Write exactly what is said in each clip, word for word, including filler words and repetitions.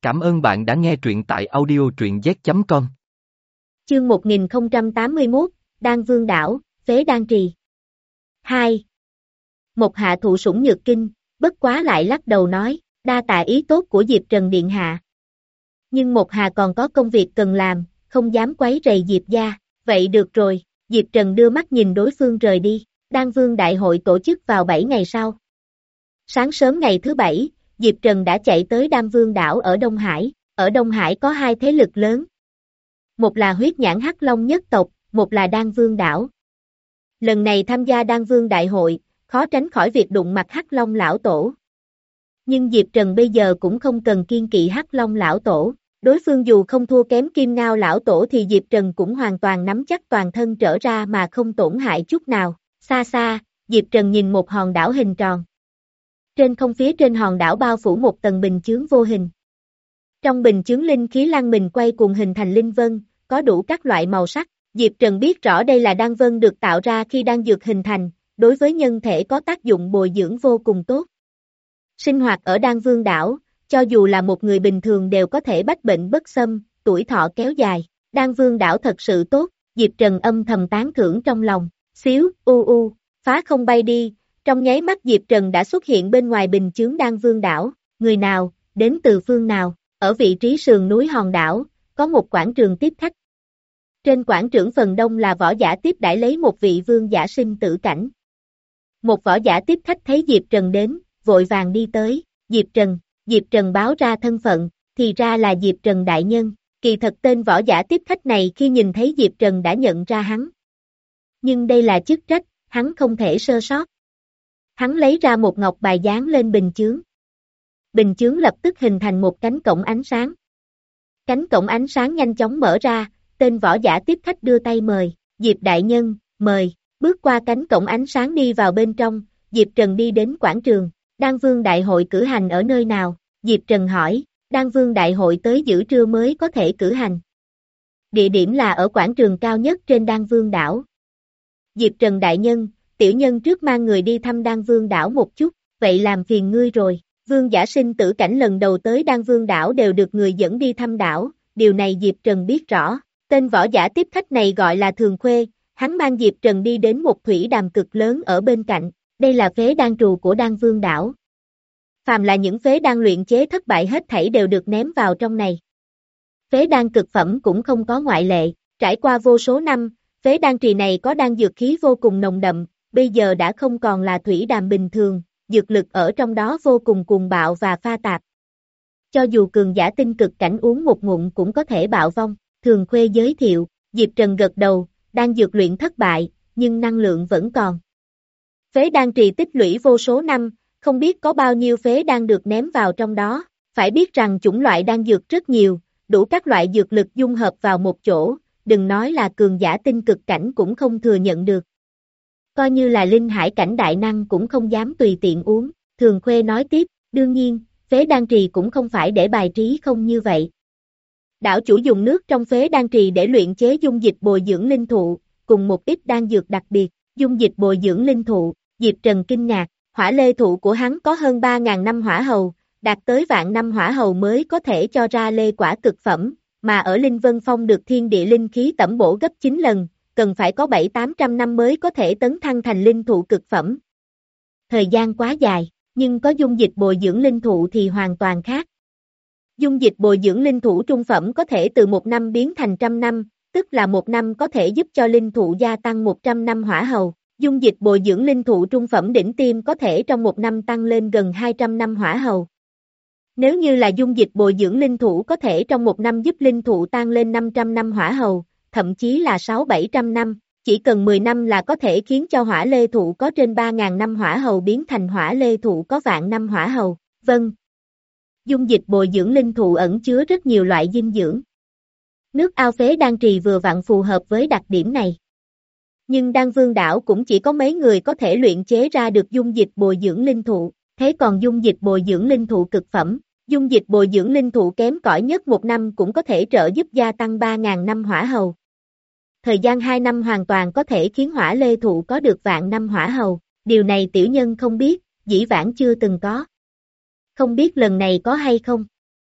Cảm ơn bạn đã nghe truyện tại audio truyện z chấm com. Chương một nghìn không trăm tám mươi mốt, Đan Vương Đảo, Phế Đan Trì. hai. Một hạ thụ sủng nhược kinh, bất quá lại lắc đầu nói, đa tạ ý tốt của Diệp Trần Điện Hạ. Nhưng một hà còn có công việc cần làm, không dám quấy rầy Diệp gia, vậy được rồi, Diệp Trần đưa mắt nhìn đối phương rời đi, Đan Vương Đại hội tổ chức vào bảy ngày sau. Sáng sớm ngày thứ bảy, Diệp Trần đã chạy tới Đan Vương Đảo ở Đông Hải, ở Đông Hải có hai thế lực lớn. Một là huyết nhãn Hắc Long nhất tộc, một là Đan Vương Đảo. Lần này tham gia Đan Vương Đại hội, khó tránh khỏi việc đụng mặt Hắc Long lão tổ. Nhưng Diệp Trần bây giờ cũng không cần kiên kỵ Hắc Long lão tổ, đối phương dù không thua kém Kim Ngao lão tổ thì Diệp Trần cũng hoàn toàn nắm chắc toàn thân trở ra mà không tổn hại chút nào. Xa xa, Diệp Trần nhìn một hòn đảo hình tròn. Trên không phía trên hòn đảo bao phủ một tầng bình chướng vô hình. Trong bình chướng linh khí lăng mình quay cuồng hình thành linh vân, có đủ các loại màu sắc. Diệp Trần biết rõ đây là đan vân được tạo ra khi đan dược hình thành, đối với nhân thể có tác dụng bồi dưỡng vô cùng tốt. Sinh hoạt ở Đan Vương Đảo, cho dù là một người bình thường đều có thể bách bệnh bất xâm, tuổi thọ kéo dài. Đan Vương Đảo thật sự tốt, Diệp Trần âm thầm tán thưởng trong lòng. Xíu, u u, phá không bay đi, trong nháy mắt Diệp Trần đã xuất hiện bên ngoài bình chướng Đan Vương Đảo. Người nào, đến từ phương nào? Ở vị trí sườn núi hòn đảo, có một quảng trường tiếp khách. Trên quảng trường phần đông là võ giả tiếp đãi lấy một vị vương giả sinh tử cảnh. Một võ giả tiếp khách thấy Diệp Trần đến, vội vàng đi tới, Diệp Trần, Diệp Trần báo ra thân phận, thì ra là Diệp Trần đại nhân. Kỳ thật tên võ giả tiếp khách này khi nhìn thấy Diệp Trần đã nhận ra hắn. Nhưng đây là chức trách, hắn không thể sơ sót. Hắn lấy ra một ngọc bài dán lên bình chướng. Bình chướng lập tức hình thành một cánh cổng ánh sáng. Cánh cổng ánh sáng nhanh chóng mở ra, tên võ giả tiếp khách đưa tay mời, Diệp đại nhân, mời, bước qua cánh cổng ánh sáng đi vào bên trong, Diệp Trần đi đến quảng trường. Đan Vương Đại hội cử hành ở nơi nào? Diệp Trần hỏi, Đan Vương Đại hội tới giữa trưa mới có thể cử hành. Địa điểm là ở quảng trường cao nhất trên Đan Vương Đảo. Diệp Trần đại nhân, tiểu nhân trước mang người đi thăm Đan Vương Đảo một chút, vậy làm phiền ngươi rồi. Vương giả sinh tử cảnh lần đầu tới Đan Vương Đảo đều được người dẫn đi thăm đảo, điều này Diệp Trần biết rõ. Tên võ giả tiếp khách này gọi là Thường Khuê, hắn mang Diệp Trần đi đến một thủy đàm cực lớn ở bên cạnh, đây là phế đan trù của Đan Vương Đảo. Phàm là những phế đan luyện chế thất bại hết thảy đều được ném vào trong này. Phế đan cực phẩm cũng không có ngoại lệ, trải qua vô số năm, phế đan trì này có đan dược khí vô cùng nồng đậm, bây giờ đã không còn là thủy đàm bình thường, dược lực ở trong đó vô cùng cuồng bạo và pha tạp. Cho dù cường giả tinh cực cảnh uống một ngụm cũng có thể bạo vong. Thường Khuê giới thiệu, Diệp Trần gật đầu, đang dược luyện thất bại, nhưng năng lượng vẫn còn. Phế đan trì tích lũy vô số năm, không biết có bao nhiêu phế đan được ném vào trong đó, phải biết rằng chủng loại đan dược rất nhiều, đủ các loại dược lực dung hợp vào một chỗ, đừng nói là cường giả tinh cực cảnh cũng không thừa nhận được. Coi như là linh hải cảnh đại năng cũng không dám tùy tiện uống. Thường Khuê nói tiếp, đương nhiên, phế đan trì cũng không phải để bài trí không như vậy. Đảo chủ dùng nước trong phế đan trì để luyện chế dung dịch bồi dưỡng linh thụ, cùng một ít đan dược đặc biệt, dung dịch bồi dưỡng linh thụ. Diệp Trần kinh ngạc, hỏa lê thụ của hắn có hơn ba ngàn năm hỏa hầu, đạt tới vạn năm hỏa hầu mới có thể cho ra lê quả cực phẩm, mà ở Linh Vân Phong được thiên địa linh khí tẩm bổ gấp chín lần, cần phải có bảy tám trăm năm mới có thể tấn thăng thành linh thụ cực phẩm. Thời gian quá dài, nhưng có dung dịch bồi dưỡng linh thụ thì hoàn toàn khác. Dung dịch bồi dưỡng linh thụ trung phẩm có thể từ một năm biến thành trăm năm, tức là một năm có thể giúp cho linh thụ gia tăng một trăm năm hỏa hầu. Dung dịch bồi dưỡng linh thụ trung phẩm đỉnh tiêm có thể trong một năm tăng lên gần hai trăm năm hỏa hầu. Nếu như là dung dịch bồi dưỡng linh thụ có thể trong một năm giúp linh thụ tăng lên năm trăm năm hỏa hầu, thậm chí là sáu bảy trăm năm, chỉ cần mười năm là có thể khiến cho hỏa lê thụ có trên ba ngàn năm hỏa hầu biến thành hỏa lê thụ có vạn năm hỏa hầu. Vâng. Dung dịch bồi dưỡng linh thụ ẩn chứa rất nhiều loại dinh dưỡng. Nước ao phế đan trì vừa vặn phù hợp với đặc điểm này. Nhưng Đan Vương Đảo cũng chỉ có mấy người có thể luyện chế ra được dung dịch bồi dưỡng linh thụ, thế còn dung dịch bồi dưỡng linh thụ cực phẩm, dung dịch bồi dưỡng linh thụ kém cỏi nhất một năm cũng có thể trợ giúp gia tăng ba ngàn năm hỏa hầu. Thời gian hai năm hoàn toàn có thể khiến hỏa lê thụ có được vạn năm hỏa hầu, điều này tiểu nhân không biết, dĩ vãng chưa từng có. Không biết lần này có hay không?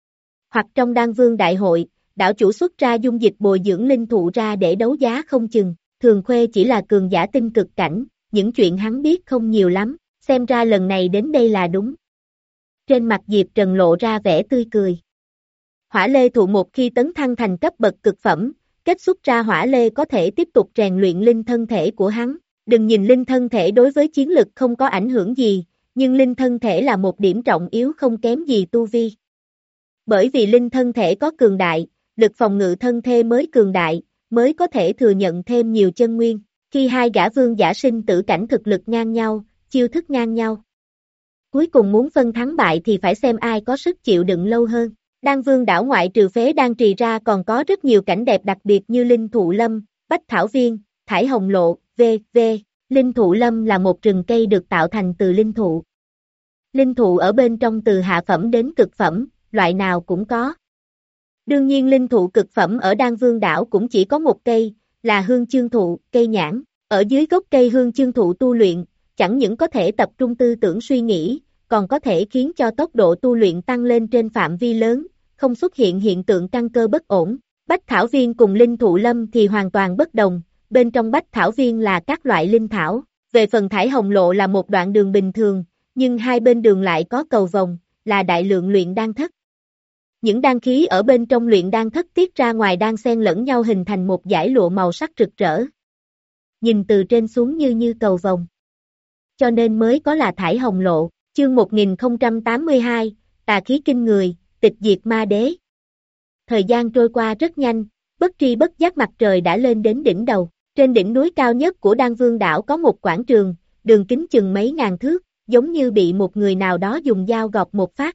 Hoặc trong đan vương đại hội, đảo chủ xuất ra dung dịch bồi dưỡng linh thụ ra để đấu giá không chừng, Thường Khuê chỉ là cường giả tinh cực cảnh, những chuyện hắn biết không nhiều lắm, xem ra lần này đến đây là đúng. Trên mặt Diệp Trần lộ ra vẻ tươi cười. Hỏa lê thụ một khi tấn thăng thành cấp bậc cực phẩm, kết xuất ra hỏa lê có thể tiếp tục rèn luyện linh thân thể của hắn. Đừng nhìn linh thân thể đối với chiến lực không có ảnh hưởng gì, nhưng linh thân thể là một điểm trọng yếu không kém gì tu vi. Bởi vì linh thân thể có cường đại, lực phòng ngự thân thể mới cường đại, mới có thể thừa nhận thêm nhiều chân nguyên. Khi hai gã vương giả sinh tử cảnh thực lực ngang nhau, chiêu thức ngang nhau. Cuối cùng muốn phân thắng bại thì phải xem ai có sức chịu đựng lâu hơn. Đan vương đảo ngoại trừ phế đan trì ra còn có rất nhiều cảnh đẹp đặc biệt như linh thụ lâm, bách thảo viên, thải hồng lộ, vân vân. Linh thụ lâm là một rừng cây được tạo thành từ linh thụ. Linh thụ ở bên trong từ hạ phẩm đến cực phẩm, loại nào cũng có. Đương nhiên linh thụ cực phẩm ở Đan Vương đảo cũng chỉ có một cây, là hương chương thụ, cây nhãn. Ở dưới gốc cây hương chương thụ tu luyện, chẳng những có thể tập trung tư tưởng suy nghĩ, còn có thể khiến cho tốc độ tu luyện tăng lên trên phạm vi lớn, không xuất hiện hiện tượng căn cơ bất ổn. Bách thảo viên cùng linh thụ lâm thì hoàn toàn bất đồng, bên trong bách thảo viên là các loại linh thảo. Về phần thải hồng lộ là một đoạn đường bình thường, nhưng hai bên đường lại có cầu vòng, là đại lượng luyện đan thất. Những đan khí ở bên trong luyện đan thất tiết ra ngoài đan xen lẫn nhau hình thành một dải lụa màu sắc rực rỡ. Nhìn từ trên xuống như như cầu vồng. Cho nên mới có là thải hồng lộ. Chương một nghìn không trăm tám mươi hai, tà khí kinh người, tịch diệt ma đế. Thời gian trôi qua rất nhanh, bất tri bất giác mặt trời đã lên đến đỉnh đầu. Trên đỉnh núi cao nhất của Đan Vương đảo có một quảng trường, đường kính chừng mấy ngàn thước, giống như bị một người nào đó dùng dao gọt một phát.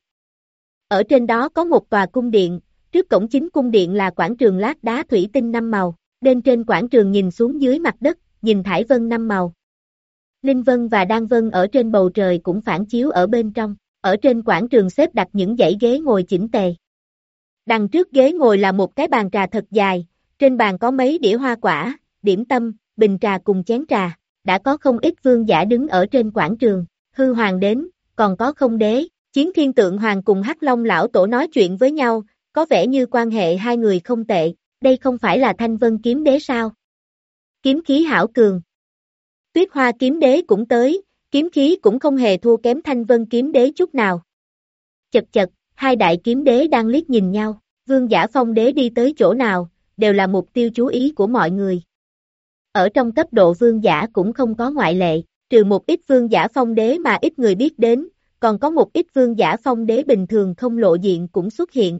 Ở trên đó có một tòa cung điện, trước cổng chính cung điện là quảng trường lát đá thủy tinh năm màu, bên trên quảng trường nhìn xuống dưới mặt đất, nhìn thải vân năm màu. Linh vân và đan vân ở trên bầu trời cũng phản chiếu ở bên trong, ở trên quảng trường xếp đặt những dãy ghế ngồi chỉnh tề. Đằng trước ghế ngồi là một cái bàn trà thật dài, trên bàn có mấy đĩa hoa quả, điểm tâm, bình trà cùng chén trà, đã có không ít vương giả đứng ở trên quảng trường, hư hoàng đến, còn có không đế, Chiến Thiên Tượng Hoàng cùng Hắc Long lão tổ nói chuyện với nhau, có vẻ như quan hệ hai người không tệ, đây không phải là Thanh Vân kiếm đế sao? Kiếm khí hảo cường. Tuyết Hoa kiếm đế cũng tới, kiếm khí cũng không hề thua kém Thanh Vân kiếm đế chút nào. Chật chật, hai đại kiếm đế đang liếc nhìn nhau, vương giả phong đế đi tới chỗ nào, đều là mục tiêu chú ý của mọi người. Ở trong cấp độ vương giả cũng không có ngoại lệ, trừ một ít vương giả phong đế mà ít người biết đến, còn có một ít vương giả phong đế bình thường không lộ diện cũng xuất hiện.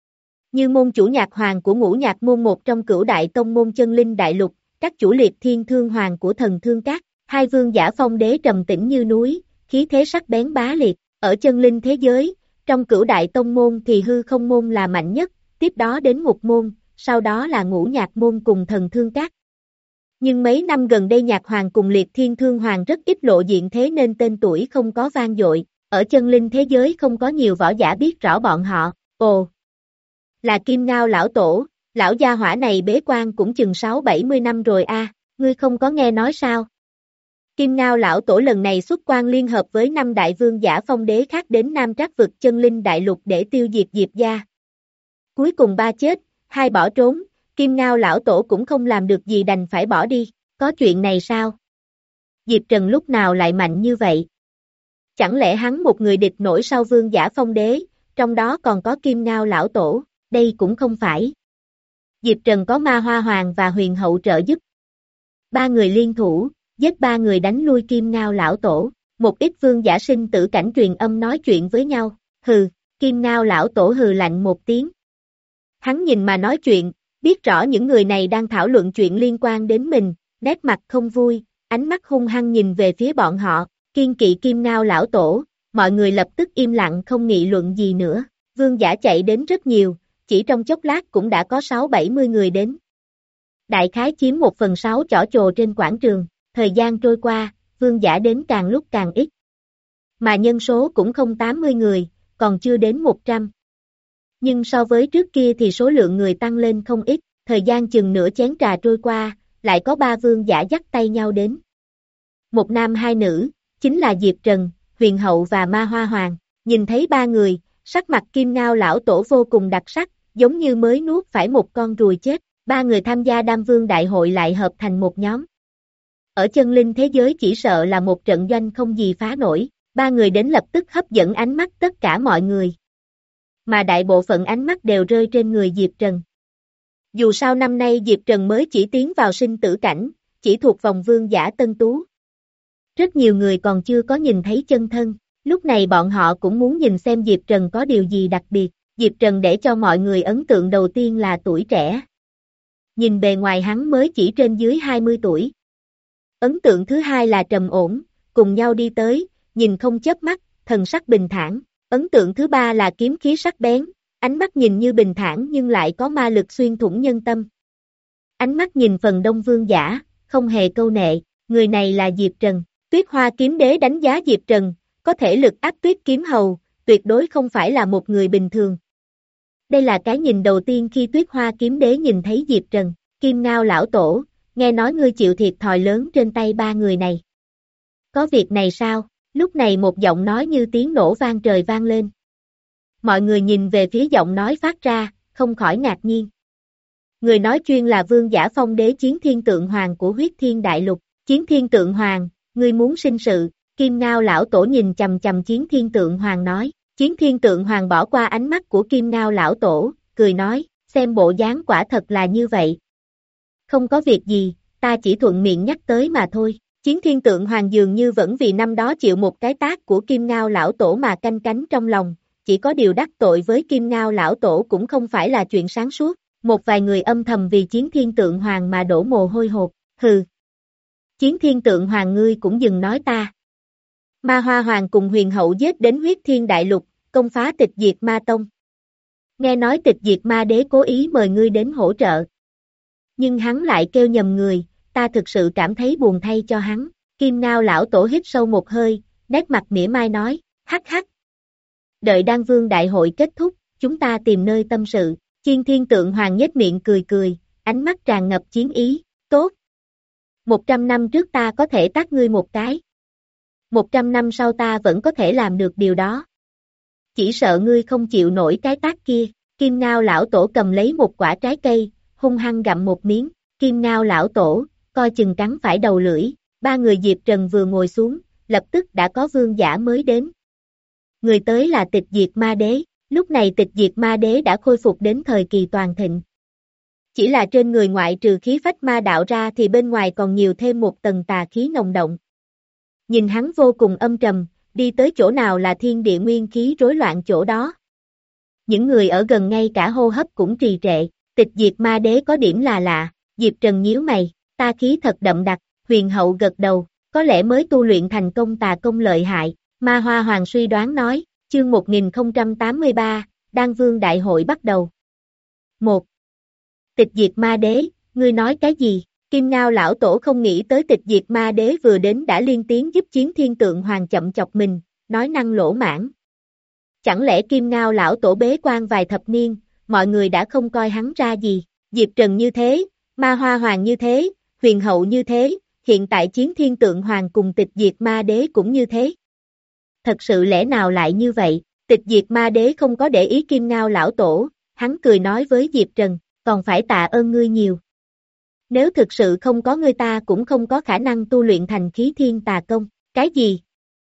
Như môn chủ nhạc hoàng của ngũ nhạc môn một trong cửu đại tông môn chân linh đại lục, các chủ liệt thiên thương hoàng của thần thương các, hai vương giả phong đế trầm tĩnh như núi, khí thế sắc bén bá liệt, ở chân linh thế giới, trong cửu đại tông môn thì hư không môn là mạnh nhất, tiếp đó đến ngục môn, sau đó là ngũ nhạc môn cùng thần thương các. Nhưng mấy năm gần đây nhạc hoàng cùng liệt thiên thương hoàng rất ít lộ diện thế nên tên tuổi không có vang dội, ở chân linh thế giới không có nhiều võ giả biết rõ bọn họ, ồ, là Kim Ngao lão tổ, lão gia hỏa này bế quan cũng chừng sáu bảy mươi năm rồi a, ngươi không có nghe nói sao? Kim Ngao lão tổ lần này xuất quan liên hợp với năm đại vương giả phong đế khác đến Nam Trác vực chân linh đại lục để tiêu diệt Diệp gia. Cuối cùng ba chết, hai bỏ trốn, Kim Ngao lão tổ cũng không làm được gì đành phải bỏ đi, có chuyện này sao? Diệp Trần lúc nào lại mạnh như vậy? Chẳng lẽ hắn một người địch nổi sau vương giả phong đế, trong đó còn có Kim Ngao lão tổ, đây cũng không phải. Diệp Trần có Ma Hoa Hoàng và Huyền Hậu trợ giúp. Ba người liên thủ, giết ba người đánh lui Kim Ngao lão tổ, một ít vương giả sinh tử cảnh truyền âm nói chuyện với nhau, hừ, Kim Ngao lão tổ hừ lạnh một tiếng. Hắn nhìn mà nói chuyện, biết rõ những người này đang thảo luận chuyện liên quan đến mình, nét mặt không vui, ánh mắt hung hăng nhìn về phía bọn họ, kiên kỵ Kim Ngao lão tổ, mọi người lập tức im lặng không nghị luận gì nữa, vương giả chạy đến rất nhiều, chỉ trong chốc lát cũng đã có sáu bảy mươi người đến. Đại khái chiếm một phần sáu chỏ chồ trên quảng trường, thời gian trôi qua, vương giả đến càng lúc càng ít. Mà nhân số cũng không tám mươi người, còn chưa đến một trăm. Nhưng so với trước kia thì số lượng người tăng lên không ít, thời gian chừng nửa chén trà trôi qua, lại có ba vương giả dắt tay nhau đến. Một nam hai nữ, chính là Diệp Trần, Huyền Hậu và Ma Hoa Hoàng, nhìn thấy ba người, sắc mặt Kim Ngao lão tổ vô cùng đặc sắc, giống như mới nuốt phải một con ruồi chết. Ba người tham gia Đan Vương Đại hội lại hợp thành một nhóm. Ở chân linh thế giới chỉ sợ là một trận doanh không gì phá nổi, ba người đến lập tức hấp dẫn ánh mắt tất cả mọi người. Mà đại bộ phận ánh mắt đều rơi trên người Diệp Trần. Dù sao năm nay Diệp Trần mới chỉ tiến vào sinh tử cảnh, chỉ thuộc vòng vương giả tân tú. Rất nhiều người còn chưa có nhìn thấy chân thân, lúc này bọn họ cũng muốn nhìn xem Diệp Trần có điều gì đặc biệt. Diệp Trần để cho mọi người ấn tượng đầu tiên là tuổi trẻ. Nhìn bề ngoài hắn mới chỉ trên dưới hai mươi tuổi. Ấn tượng thứ hai là trầm ổn, cùng nhau đi tới, nhìn không chớp mắt, thần sắc bình thản. Ấn tượng thứ ba là kiếm khí sắc bén, ánh mắt nhìn như bình thản nhưng lại có ma lực xuyên thủng nhân tâm. Ánh mắt nhìn phần đông vương giả, không hề câu nệ, người này là Diệp Trần. Tuyết Hoa Kiếm Đế đánh giá Diệp Trần, có thể lực áp Tuyết Kiếm Hầu, tuyệt đối không phải là một người bình thường. Đây là cái nhìn đầu tiên khi Tuyết Hoa Kiếm Đế nhìn thấy Diệp Trần. Kim Ngao lão tổ, nghe nói ngươi chịu thiệt thòi lớn trên tay ba người này. Có việc này sao? Lúc này một giọng nói như tiếng nổ vang trời vang lên. Mọi người nhìn về phía giọng nói phát ra, không khỏi ngạc nhiên. Người nói chuyên là vương giả phong đế Chiến Thiên Tượng Hoàng của huyết thiên đại lục. Chiến Thiên Tượng Hoàng, ngươi muốn sinh sự. Kim Ngao lão tổ nhìn chầm chầm Chiến Thiên Tượng Hoàng nói. Chiến Thiên Tượng Hoàng bỏ qua ánh mắt của Kim Ngao lão tổ, cười nói, xem bộ dáng quả thật là như vậy. Không có việc gì, ta chỉ thuận miệng nhắc tới mà thôi. Chiến Thiên Tượng Hoàng dường như vẫn vì năm đó chịu một cái tát của Kim Ngao lão tổ mà canh cánh trong lòng, chỉ có điều đắc tội với Kim Ngao lão tổ cũng không phải là chuyện sáng suốt. Một vài người âm thầm vì Chiến Thiên Tượng Hoàng mà đổ mồ hôi hột, hừ. Chiến Thiên Tượng Hoàng ngươi cũng dừng nói ta. Ma Hoa Hoàng cùng huyền hậu giết đến huyết thiên đại lục, công phá tịch diệt ma tông. Nghe nói tịch diệt ma đế cố ý mời ngươi đến hỗ trợ. Nhưng hắn lại kêu nhầm người, ta thực sự cảm thấy buồn thay cho hắn. Kim Ngao lão tổ hít sâu một hơi, nét mặt mỉa mai nói, hắc hắc. Đợi Đan Vương đại hội kết thúc, chúng ta tìm nơi tâm sự. Chiến Thiên Tượng Hoàng nhếch miệng cười cười, ánh mắt tràn ngập chiến ý, tốt. Một trăm năm trước ta có thể tát ngươi một cái. Một trăm năm sau ta vẫn có thể làm được điều đó. Chỉ sợ ngươi không chịu nổi cái tát kia. Kim Ngao lão tổ cầm lấy một quả trái cây, hung hăng gặm một miếng. Kim Ngao lão tổ, coi chừng cắn phải đầu lưỡi. Ba người Diệp Trần vừa ngồi xuống, lập tức đã có vương giả mới đến. Người tới là Tịch Diệt Ma Đế. Lúc này Tịch Diệt Ma Đế đã khôi phục đến thời kỳ toàn thịnh. Chỉ là trên người ngoại trừ khí phách ma đạo ra thì bên ngoài còn nhiều thêm một tầng tà khí nồng động. Nhìn hắn vô cùng âm trầm, đi tới chỗ nào là thiên địa nguyên khí rối loạn chỗ đó. Những người ở gần ngay cả hô hấp cũng trì trệ. Tịch Diệt Ma Đế có điểm là lạ. Diệp Trần nhíu mày, ta khí thật đậm đặc. Huyền hậu gật đầu, có lẽ mới tu luyện thành công tà công lợi hại. Ma Hoa Hoàng suy đoán nói, chương một nghìn không trăm tám mươi ba, Đan Vương đại hội bắt đầu. một. Tịch Diệt Ma Đế, ngươi nói cái gì? Kim Ngao lão tổ không nghĩ tới Tịch Diệt Ma Đế vừa đến đã liên tiếng giúp Chiến Thiên Tượng Hoàng chậm chọc mình, nói năng lỗ mãn. Chẳng lẽ Kim Ngao lão tổ bế quan vài thập niên, mọi người đã không coi hắn ra gì? Diệp Trần như thế, Ma Hoa Hoàng như thế, huyền hậu như thế, hiện tại Chiến Thiên Tượng Hoàng cùng Tịch Diệt Ma Đế cũng như thế. Thật sự lẽ nào lại như vậy? Tịch Diệt Ma Đế không có để ý Kim Ngao lão tổ, hắn cười nói với Diệp Trần, còn phải tạ ơn ngươi nhiều. Nếu thực sự không có ngươi ta cũng không có khả năng tu luyện thành Khí Thiên Tà Công. Cái gì?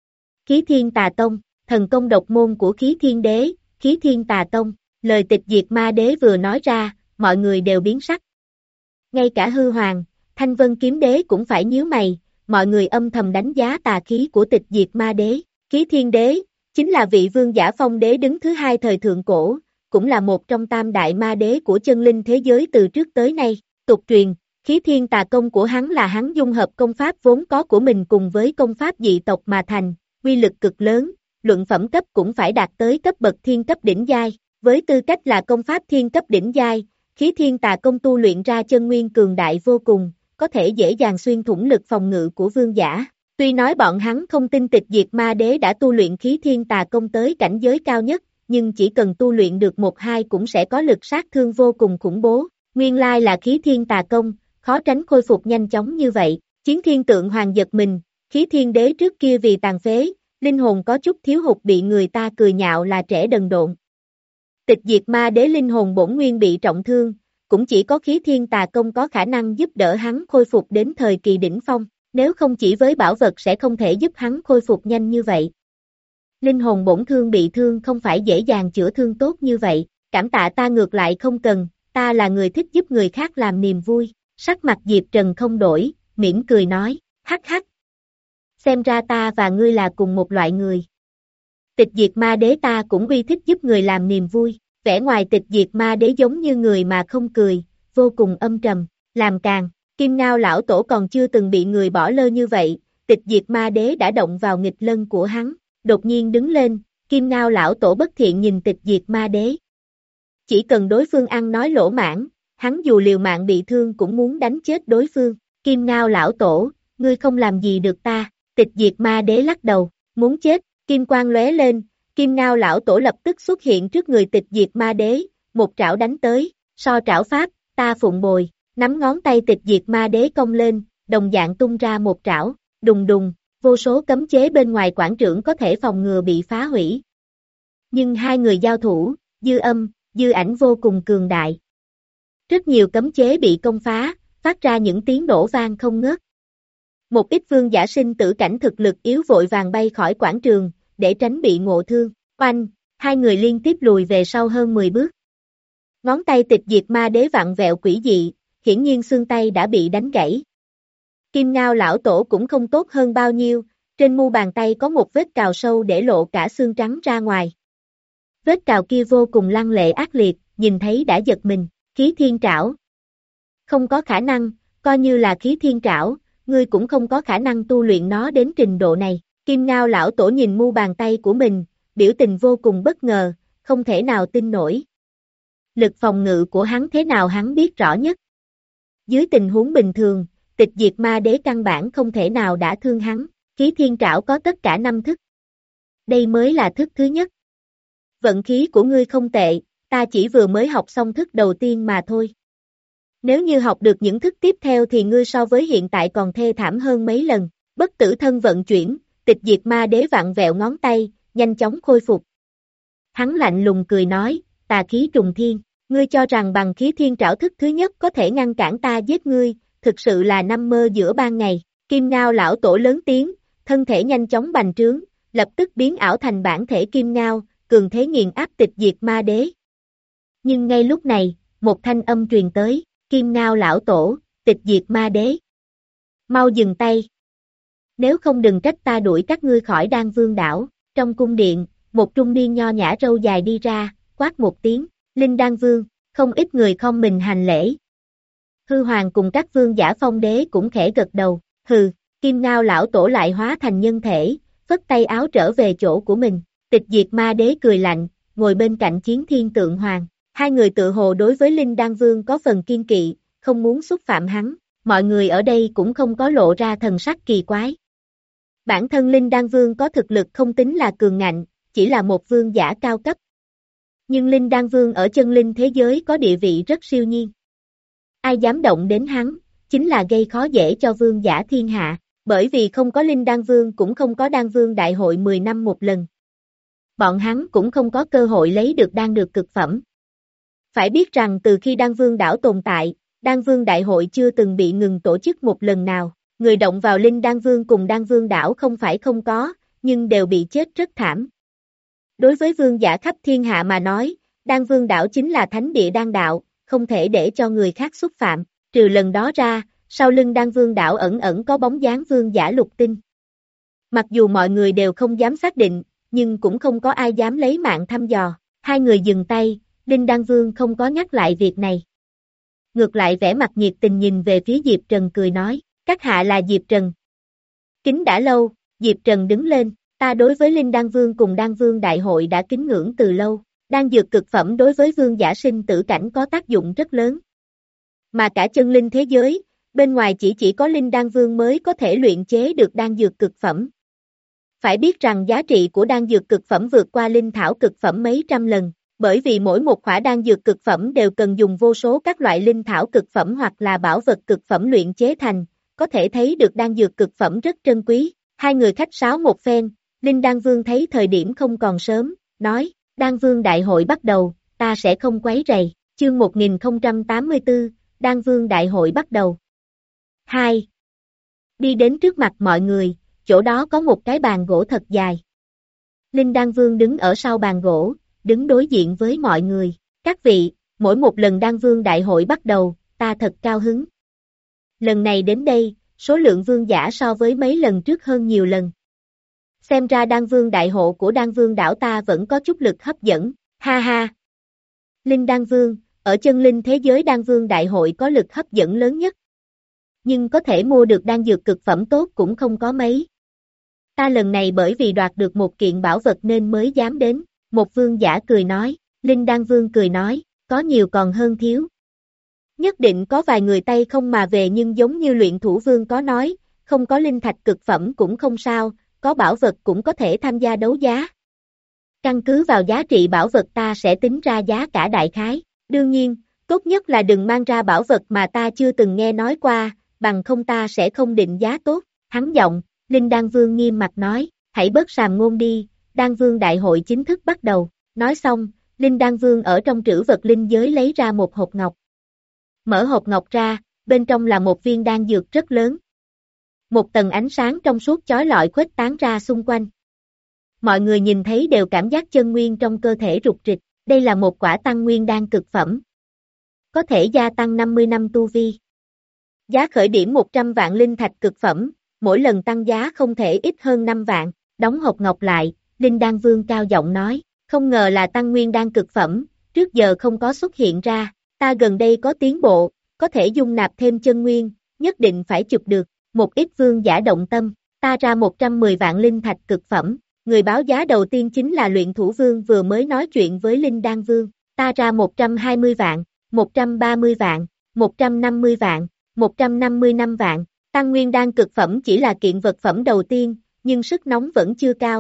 Khí Thiên Tà Tông, thần công độc môn của Khí Thiên Đế, Khí Thiên Tà Tông. Lời Tịch Diệt Ma Đế vừa nói ra, mọi người đều biến sắc. Ngay cả Hư Hoàng, Thanh Vân Kiếm Đế cũng phải nhíu mày, mọi người âm thầm đánh giá tà khí của Tịch Diệt Ma Đế. Khí Thiên Đế, chính là vị vương giả phong đế đứng thứ hai thời thượng cổ, cũng là một trong tam đại ma đế của chân linh thế giới từ trước tới nay. Tục truyền, Khí Thiên Tà Công của hắn là hắn dung hợp công pháp vốn có của mình cùng với công pháp dị tộc mà thành, uy lực cực lớn, luận phẩm cấp cũng phải đạt tới cấp bậc thiên cấp đỉnh giai. Với tư cách là công pháp thiên cấp đỉnh giai, Khí Thiên Tà Công tu luyện ra chân nguyên cường đại vô cùng, có thể dễ dàng xuyên thủng lực phòng ngự của vương giả. Tuy nói bọn hắn không tin Tịch Diệt Ma Đế đã tu luyện Khí Thiên Tà Công tới cảnh giới cao nhất, nhưng chỉ cần tu luyện được một hai cũng sẽ có lực sát thương vô cùng khủng bố. Nguyên lai là Khí Thiên Tà Công, khó tránh khôi phục nhanh chóng như vậy. Chiến Thiên Tượng Hoàng giật mình, Khí Thiên Đế trước kia vì tàn phế, linh hồn có chút thiếu hụt bị người ta cười nhạo là trẻ đần độn. Tịch diệt ma đế linh hồn bổn nguyên bị trọng thương, cũng chỉ có khí thiên tà công có khả năng giúp đỡ hắn khôi phục đến thời kỳ đỉnh phong, nếu không chỉ với bảo vật sẽ không thể giúp hắn khôi phục nhanh như vậy. Linh hồn bổn thương bị thương không phải dễ dàng chữa thương tốt như vậy, cảm tạ ta ngược lại không cần, ta là người thích giúp người khác làm niềm vui, sắc mặt Diệp Trần không đổi, mỉm cười nói, hắc hắc. Xem ra ta và ngươi là cùng một loại người. Tịch diệt ma đế ta cũng uy thích giúp người làm niềm vui, vẻ ngoài tịch diệt ma đế giống như người mà không cười, vô cùng âm trầm, làm càng, Kim Ngao lão tổ còn chưa từng bị người bỏ lơ như vậy, tịch diệt ma đế đã động vào nghịch lân của hắn, đột nhiên đứng lên, Kim Ngao lão tổ bất thiện nhìn tịch diệt ma đế. Chỉ cần đối phương ăn nói lỗ mãn, hắn dù liều mạng bị thương cũng muốn đánh chết đối phương, Kim Ngao lão tổ, ngươi không làm gì được ta, tịch diệt ma đế lắc đầu, muốn chết, kim quang lóe lên, Kim Ngao lão tổ lập tức xuất hiện trước người tịch diệt ma đế, một trảo đánh tới, so trảo pháp, ta phụng bồi, nắm ngón tay tịch diệt ma đế cong lên, đồng dạng tung ra một trảo, đùng đùng, vô số cấm chế bên ngoài quảng trưởng có thể phòng ngừa bị phá hủy. Nhưng hai người giao thủ, dư âm, dư ảnh vô cùng cường đại. Rất nhiều cấm chế bị công phá, phát ra những tiếng nổ vang không ngớt. Một ít vương giả sinh tử cảnh thực lực yếu vội vàng bay khỏi quảng trường, để tránh bị ngộ thương. Oanh, hai người liên tiếp lùi về sau hơn mười bước. Ngón tay tịch diệt ma đế vặn vẹo quỷ dị, hiển nhiên xương tay đã bị đánh gãy. Kim Ngao lão tổ cũng không tốt hơn bao nhiêu, trên mu bàn tay có một vết cào sâu để lộ cả xương trắng ra ngoài. Vết cào kia vô cùng lăng lệ ác liệt, nhìn thấy đã giật mình, khí thiên trảo. Không có khả năng, coi như là khí thiên trảo, ngươi cũng không có khả năng tu luyện nó đến trình độ này. Kim Ngao lão tổ nhìn mu bàn tay của mình, biểu tình vô cùng bất ngờ, không thể nào tin nổi. Lực phòng ngự của hắn thế nào hắn biết rõ nhất. Dưới tình huống bình thường, tịch diệt ma đế căn bản không thể nào đã thương hắn, khí thiên trảo có tất cả năm thức. Đây mới là thức thứ nhất. Vận khí của ngươi không tệ, ta chỉ vừa mới học xong thức đầu tiên mà thôi. Nếu như học được những thức tiếp theo thì ngươi so với hiện tại còn thê thảm hơn mấy lần, bất tử thân vận chuyển, tịch diệt ma đế vặn vẹo ngón tay, nhanh chóng khôi phục. Hắn lạnh lùng cười nói, tà khí trùng thiên, ngươi cho rằng bằng khí thiên trảo thức thứ nhất có thể ngăn cản ta giết ngươi, thực sự là nằm mơ giữa ban ngày. Kim Ngao lão tổ lớn tiếng, thân thể nhanh chóng bành trướng, lập tức biến ảo thành bản thể Kim Ngao, cường thế nghiền áp tịch diệt ma đế. Nhưng ngay lúc này, một thanh âm truyền tới, Kim Ngao lão tổ, tịch diệt ma đế. Mau dừng tay. Nếu không đừng trách ta đuổi các ngươi khỏi Đan Vương đảo. Trong cung điện, một trung niên nho nhã râu dài đi ra, quát một tiếng, Linh Đan Vương, không ít người không mình hành lễ. Hư Hoàng cùng các vương giả phong đế cũng khẽ gật đầu, hừ, Kim Ngao lão tổ lại hóa thành nhân thể, phất tay áo trở về chỗ của mình. Tịch diệt ma đế cười lạnh, ngồi bên cạnh Chiến Thiên Tượng Hoàng. Hai người tự hồ đối với Linh Đan Vương có phần kiên kỵ, không muốn xúc phạm hắn, mọi người ở đây cũng không có lộ ra thần sắc kỳ quái. Bản thân Linh Đan Vương có thực lực không tính là cường ngạnh, chỉ là một vương giả cao cấp. Nhưng Linh Đan Vương ở chân linh thế giới có địa vị rất siêu nhiên. Ai dám động đến hắn, chính là gây khó dễ cho vương giả thiên hạ, bởi vì không có Linh Đan Vương cũng không có Đan Vương đại hội mười năm một lần. Bọn hắn cũng không có cơ hội lấy được đan được cực phẩm. Phải biết rằng từ khi Đan Vương đảo tồn tại, Đan Vương đại hội chưa từng bị ngừng tổ chức một lần nào. Người động vào Linh Đan Vương cùng Đan Vương đảo không phải không có, nhưng đều bị chết rất thảm. Đối với vương giả khắp thiên hạ mà nói, Đan Vương đảo chính là thánh địa đan đạo, không thể để cho người khác xúc phạm. Trừ lần đó ra, sau lưng Đan Vương đảo ẩn ẩn có bóng dáng vương giả lục tinh. Mặc dù mọi người đều không dám xác định, nhưng cũng không có ai dám lấy mạng thăm dò. Hai người dừng tay, Linh Đan Vương không có nhắc lại việc này. Ngược lại vẻ mặt nhiệt tình nhìn về phía Diệp Trần cười nói, các hạ là Diệp Trần. Kính đã lâu, Diệp Trần đứng lên, ta đối với Linh Đan Vương cùng Đan Vương đại hội đã kính ngưỡng từ lâu. Đan dược cực phẩm đối với vương giả sinh tử cảnh có tác dụng rất lớn. Mà cả chân linh thế giới, bên ngoài chỉ chỉ có Linh Đan Vương mới có thể luyện chế được đan dược cực phẩm. Phải biết rằng giá trị của đan dược cực phẩm vượt qua linh thảo cực phẩm mấy trăm lần, bởi vì mỗi một khỏa đan dược cực phẩm đều cần dùng vô số các loại linh thảo cực phẩm hoặc là bảo vật cực phẩm luyện chế thành, có thể thấy được đan dược cực phẩm rất trân quý. Hai người khách sáo một phen, Linh Đan Vương thấy thời điểm không còn sớm, nói, Đan Vương đại hội bắt đầu, ta sẽ không quấy rầy, chương một nghìn không trăm tám mươi tư, Đan Vương đại hội bắt đầu. hai. Đi đến trước mặt mọi người, chỗ đó có một cái bàn gỗ thật dài. Linh Đan Vương đứng ở sau bàn gỗ, đứng đối diện với mọi người, các vị, mỗi một lần Đan Vương đại hội bắt đầu, ta thật cao hứng. Lần này đến đây, số lượng vương giả so với mấy lần trước hơn nhiều lần. Xem ra Đan Vương đại hội của Đan Vương đảo ta vẫn có chút lực hấp dẫn, ha ha. Linh Đan Vương, ở chân linh thế giới Đan Vương đại hội có lực hấp dẫn lớn nhất. Nhưng có thể mua được đan dược cực phẩm tốt cũng không có mấy. Ta lần này bởi vì đoạt được một kiện bảo vật nên mới dám đến, một vương giả cười nói, Linh Đan Vương cười nói, có nhiều còn hơn thiếu. Nhất định có vài người tay không mà về nhưng giống như luyện thủ vương có nói, không có linh thạch cực phẩm cũng không sao, có bảo vật cũng có thể tham gia đấu giá. Căn cứ vào giá trị bảo vật ta sẽ tính ra giá cả đại khái, đương nhiên, tốt nhất là đừng mang ra bảo vật mà ta chưa từng nghe nói qua, bằng không ta sẽ không định giá tốt, hắn giọng, Linh Đan Vương nghiêm mặt nói, hãy bớt sàm ngôn đi, Đan Vương đại hội chính thức bắt đầu, nói xong, Linh Đan Vương ở trong trữ vật linh giới lấy ra một hộp ngọc. Mở hộp ngọc ra, bên trong là một viên đan dược rất lớn. Một tầng ánh sáng trong suốt chói lọi khuếch tán ra xung quanh. Mọi người nhìn thấy đều cảm giác chân nguyên trong cơ thể rục rịch, đây là một quả tăng nguyên đan cực phẩm. Có thể gia tăng năm mươi năm tu vi. Giá khởi điểm một trăm vạn linh thạch cực phẩm, mỗi lần tăng giá không thể ít hơn năm vạn, đóng hộp ngọc lại, Linh Đan Vương cao giọng nói, không ngờ là tăng nguyên đan cực phẩm, trước giờ không có xuất hiện ra, ta gần đây có tiến bộ, có thể dung nạp thêm chân nguyên, nhất định phải chụp được, một ít vương giả động tâm, ta ra một trăm mười vạn linh thạch cực phẩm, người báo giá đầu tiên chính là luyện thủ vương vừa mới nói chuyện với Linh Đan Vương, ta ra một trăm hai mươi vạn, một trăm ba mươi vạn, một trăm năm mươi vạn, một trăm năm mươi lăm vạn, tăng nguyên đan cực phẩm chỉ là kiện vật phẩm đầu tiên, nhưng sức nóng vẫn chưa cao.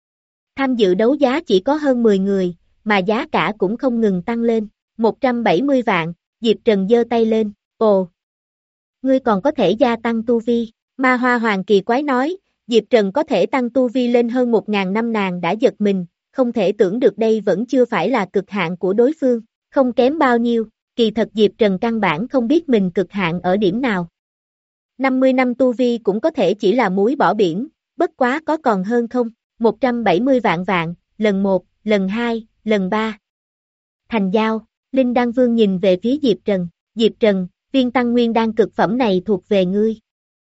Tham dự đấu giá chỉ có hơn mười người, mà giá cả cũng không ngừng tăng lên, một trăm bảy mươi vạn, Diệp Trần giơ tay lên, ồ, ngươi còn có thể gia tăng tu vi, Ma Hoa Hoàng kỳ quái nói, Diệp Trần có thể tăng tu vi lên hơn một ngàn năm nàng đã giật mình, không thể tưởng được đây vẫn chưa phải là cực hạn của đối phương, không kém bao nhiêu, kỳ thật Diệp Trần căn bản không biết mình cực hạn ở điểm nào. năm mươi năm tu vi cũng có thể chỉ là muối bỏ biển, bất quá có còn hơn không, một trăm bảy mươi vạn vạn, lần một, lần hai, lần ba. Thành giao, Linh Đan Vương nhìn về phía Diệp Trần, Diệp Trần, viên tăng nguyên đan cực phẩm này thuộc về ngươi.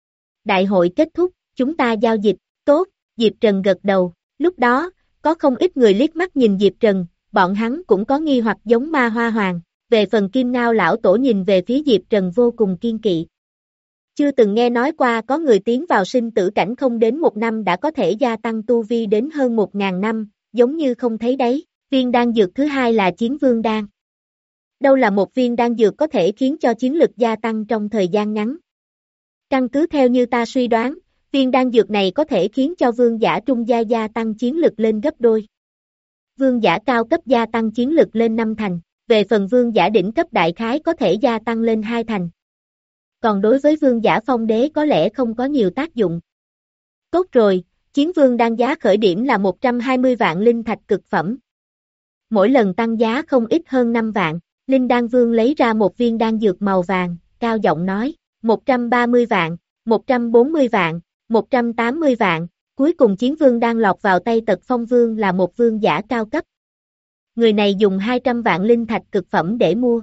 Đại hội kết thúc, chúng ta giao dịch, tốt, Diệp Trần gật đầu, lúc đó, có không ít người liếc mắt nhìn Diệp Trần, bọn hắn cũng có nghi hoặc giống Ma Hoa Hoàng, về phần Kim Ngao lão tổ nhìn về phía Diệp Trần vô cùng kiên kỵ. Chưa từng nghe nói qua có người tiến vào sinh tử cảnh không đến một năm đã có thể gia tăng tu vi đến hơn một ngàn năm, giống như không thấy đấy, viên đan dược thứ hai là chiến vương đan. Đâu là một viên đan dược có thể khiến cho chiến lực gia tăng trong thời gian ngắn. Căn cứ theo như ta suy đoán, viên đan dược này có thể khiến cho vương giả trung gia gia tăng chiến lực lên gấp đôi. Vương giả cao cấp gia tăng chiến lực lên năm thành, về phần vương giả đỉnh cấp đại khái có thể gia tăng lên hai thành. Còn đối với vương giả phong đế có lẽ không có nhiều tác dụng. Tốt rồi, chiến vương đan giá khởi điểm là một trăm hai mươi vạn linh thạch cực phẩm. Mỗi lần tăng giá không ít hơn năm vạn, Linh Đan Vương lấy ra một viên đan dược màu vàng, cao giọng nói, một trăm ba mươi vạn, một trăm bốn mươi vạn, một trăm tám mươi vạn, cuối cùng chiến vương đang lọt vào tay Tật Phong Vương là một vương giả cao cấp. Người này dùng hai trăm vạn linh thạch cực phẩm để mua.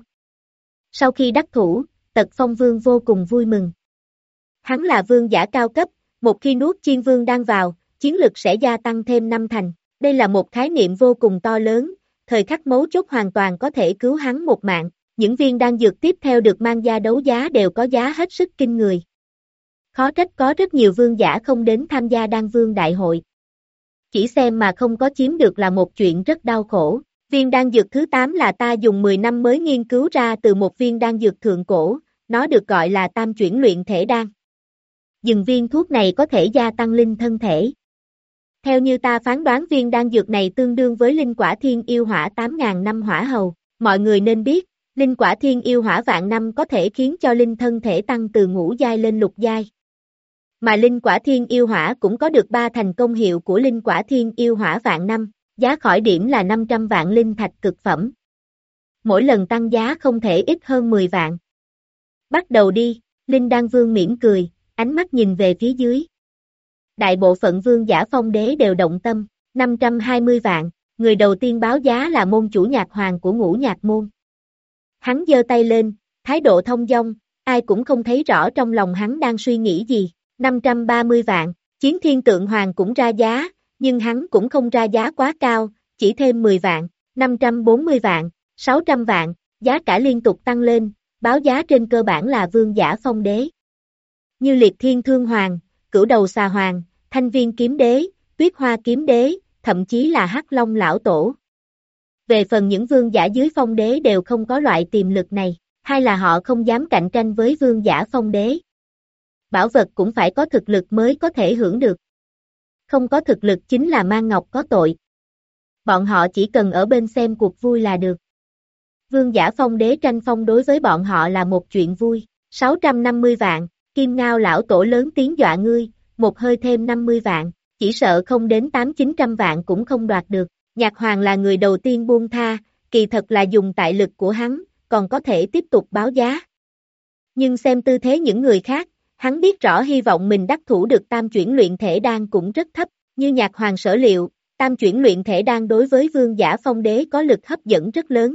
Sau khi đắc thủ, Tật Phong Vương vô cùng vui mừng. Hắn là vương giả cao cấp, một khi nuốt chiên vương đan vào, chiến lực sẽ gia tăng thêm năm thành. Đây là một khái niệm vô cùng to lớn, thời khắc mấu chốt hoàn toàn có thể cứu hắn một mạng. Những viên đan dược tiếp theo được mang ra đấu giá đều có giá hết sức kinh người. Khó trách có rất nhiều vương giả không đến tham gia đan vương đại hội. Chỉ xem mà không có chiếm được là một chuyện rất đau khổ. Viên đan dược thứ tám là ta dùng mười năm mới nghiên cứu ra từ một viên đan dược thượng cổ, nó được gọi là tam chuyển luyện thể đan. Dừng viên thuốc này có thể gia tăng linh thân thể. Theo như ta phán đoán viên đan dược này tương đương với linh quả thiên yêu hỏa tám ngàn năm hỏa hầu. Mọi người nên biết, linh quả thiên yêu hỏa vạn năm có thể khiến cho linh thân thể tăng từ ngũ giai lên lục giai. Mà linh quả thiên yêu hỏa cũng có được ba thành công hiệu của linh quả thiên yêu hỏa vạn năm, giá khởi điểm là năm trăm vạn linh thạch cực phẩm. Mỗi lần tăng giá không thể ít hơn mười vạn. Bắt đầu đi, Linh Đan Vương mỉm cười, ánh mắt nhìn về phía dưới. Đại bộ phận vương giả phong đế đều động tâm, năm trăm hai mươi vạn, người đầu tiên báo giá là môn chủ nhạc hoàng của Ngũ Nhạc Môn. Hắn giơ tay lên, thái độ thông dong, ai cũng không thấy rõ trong lòng hắn đang suy nghĩ gì, năm trăm ba mươi vạn, Chiến Thiên Tượng Hoàng cũng ra giá, nhưng hắn cũng không ra giá quá cao, chỉ thêm mười vạn, năm trăm bốn mươi vạn, sáu trăm vạn, giá cả liên tục tăng lên, báo giá trên cơ bản là vương giả phong đế. Như Liệt Thiên Thương Hoàng, Cửu Đầu Xà Hoàng, Thanh Viên Kiếm Đế, Tuyết Hoa Kiếm Đế, thậm chí là Hắc Long Lão Tổ. Về phần những vương giả dưới phong đế đều không có loại tiềm lực này, hay là họ không dám cạnh tranh với vương giả phong đế. Bảo vật cũng phải có thực lực mới có thể hưởng được. Không có thực lực chính là mang ngọc có tội. Bọn họ chỉ cần ở bên xem cuộc vui là được. Vương giả phong đế tranh phong đối với bọn họ là một chuyện vui. sáu trăm năm mươi vạn, Kim Ngao Lão Tổ lớn tiếng dọa ngươi, một hơi thêm năm mươi vạn, chỉ sợ không đến tám chín trăm vạn cũng không đoạt được. Nhạc Hoàng là người đầu tiên buông tha, kỳ thật là dùng tại lực của hắn, còn có thể tiếp tục báo giá. Nhưng xem tư thế những người khác, hắn biết rõ hy vọng mình đắc thủ được tam chuyển luyện thể đan cũng rất thấp, như Nhạc Hoàng sở liệu, tam chuyển luyện thể đan đối với vương giả phong đế có lực hấp dẫn rất lớn.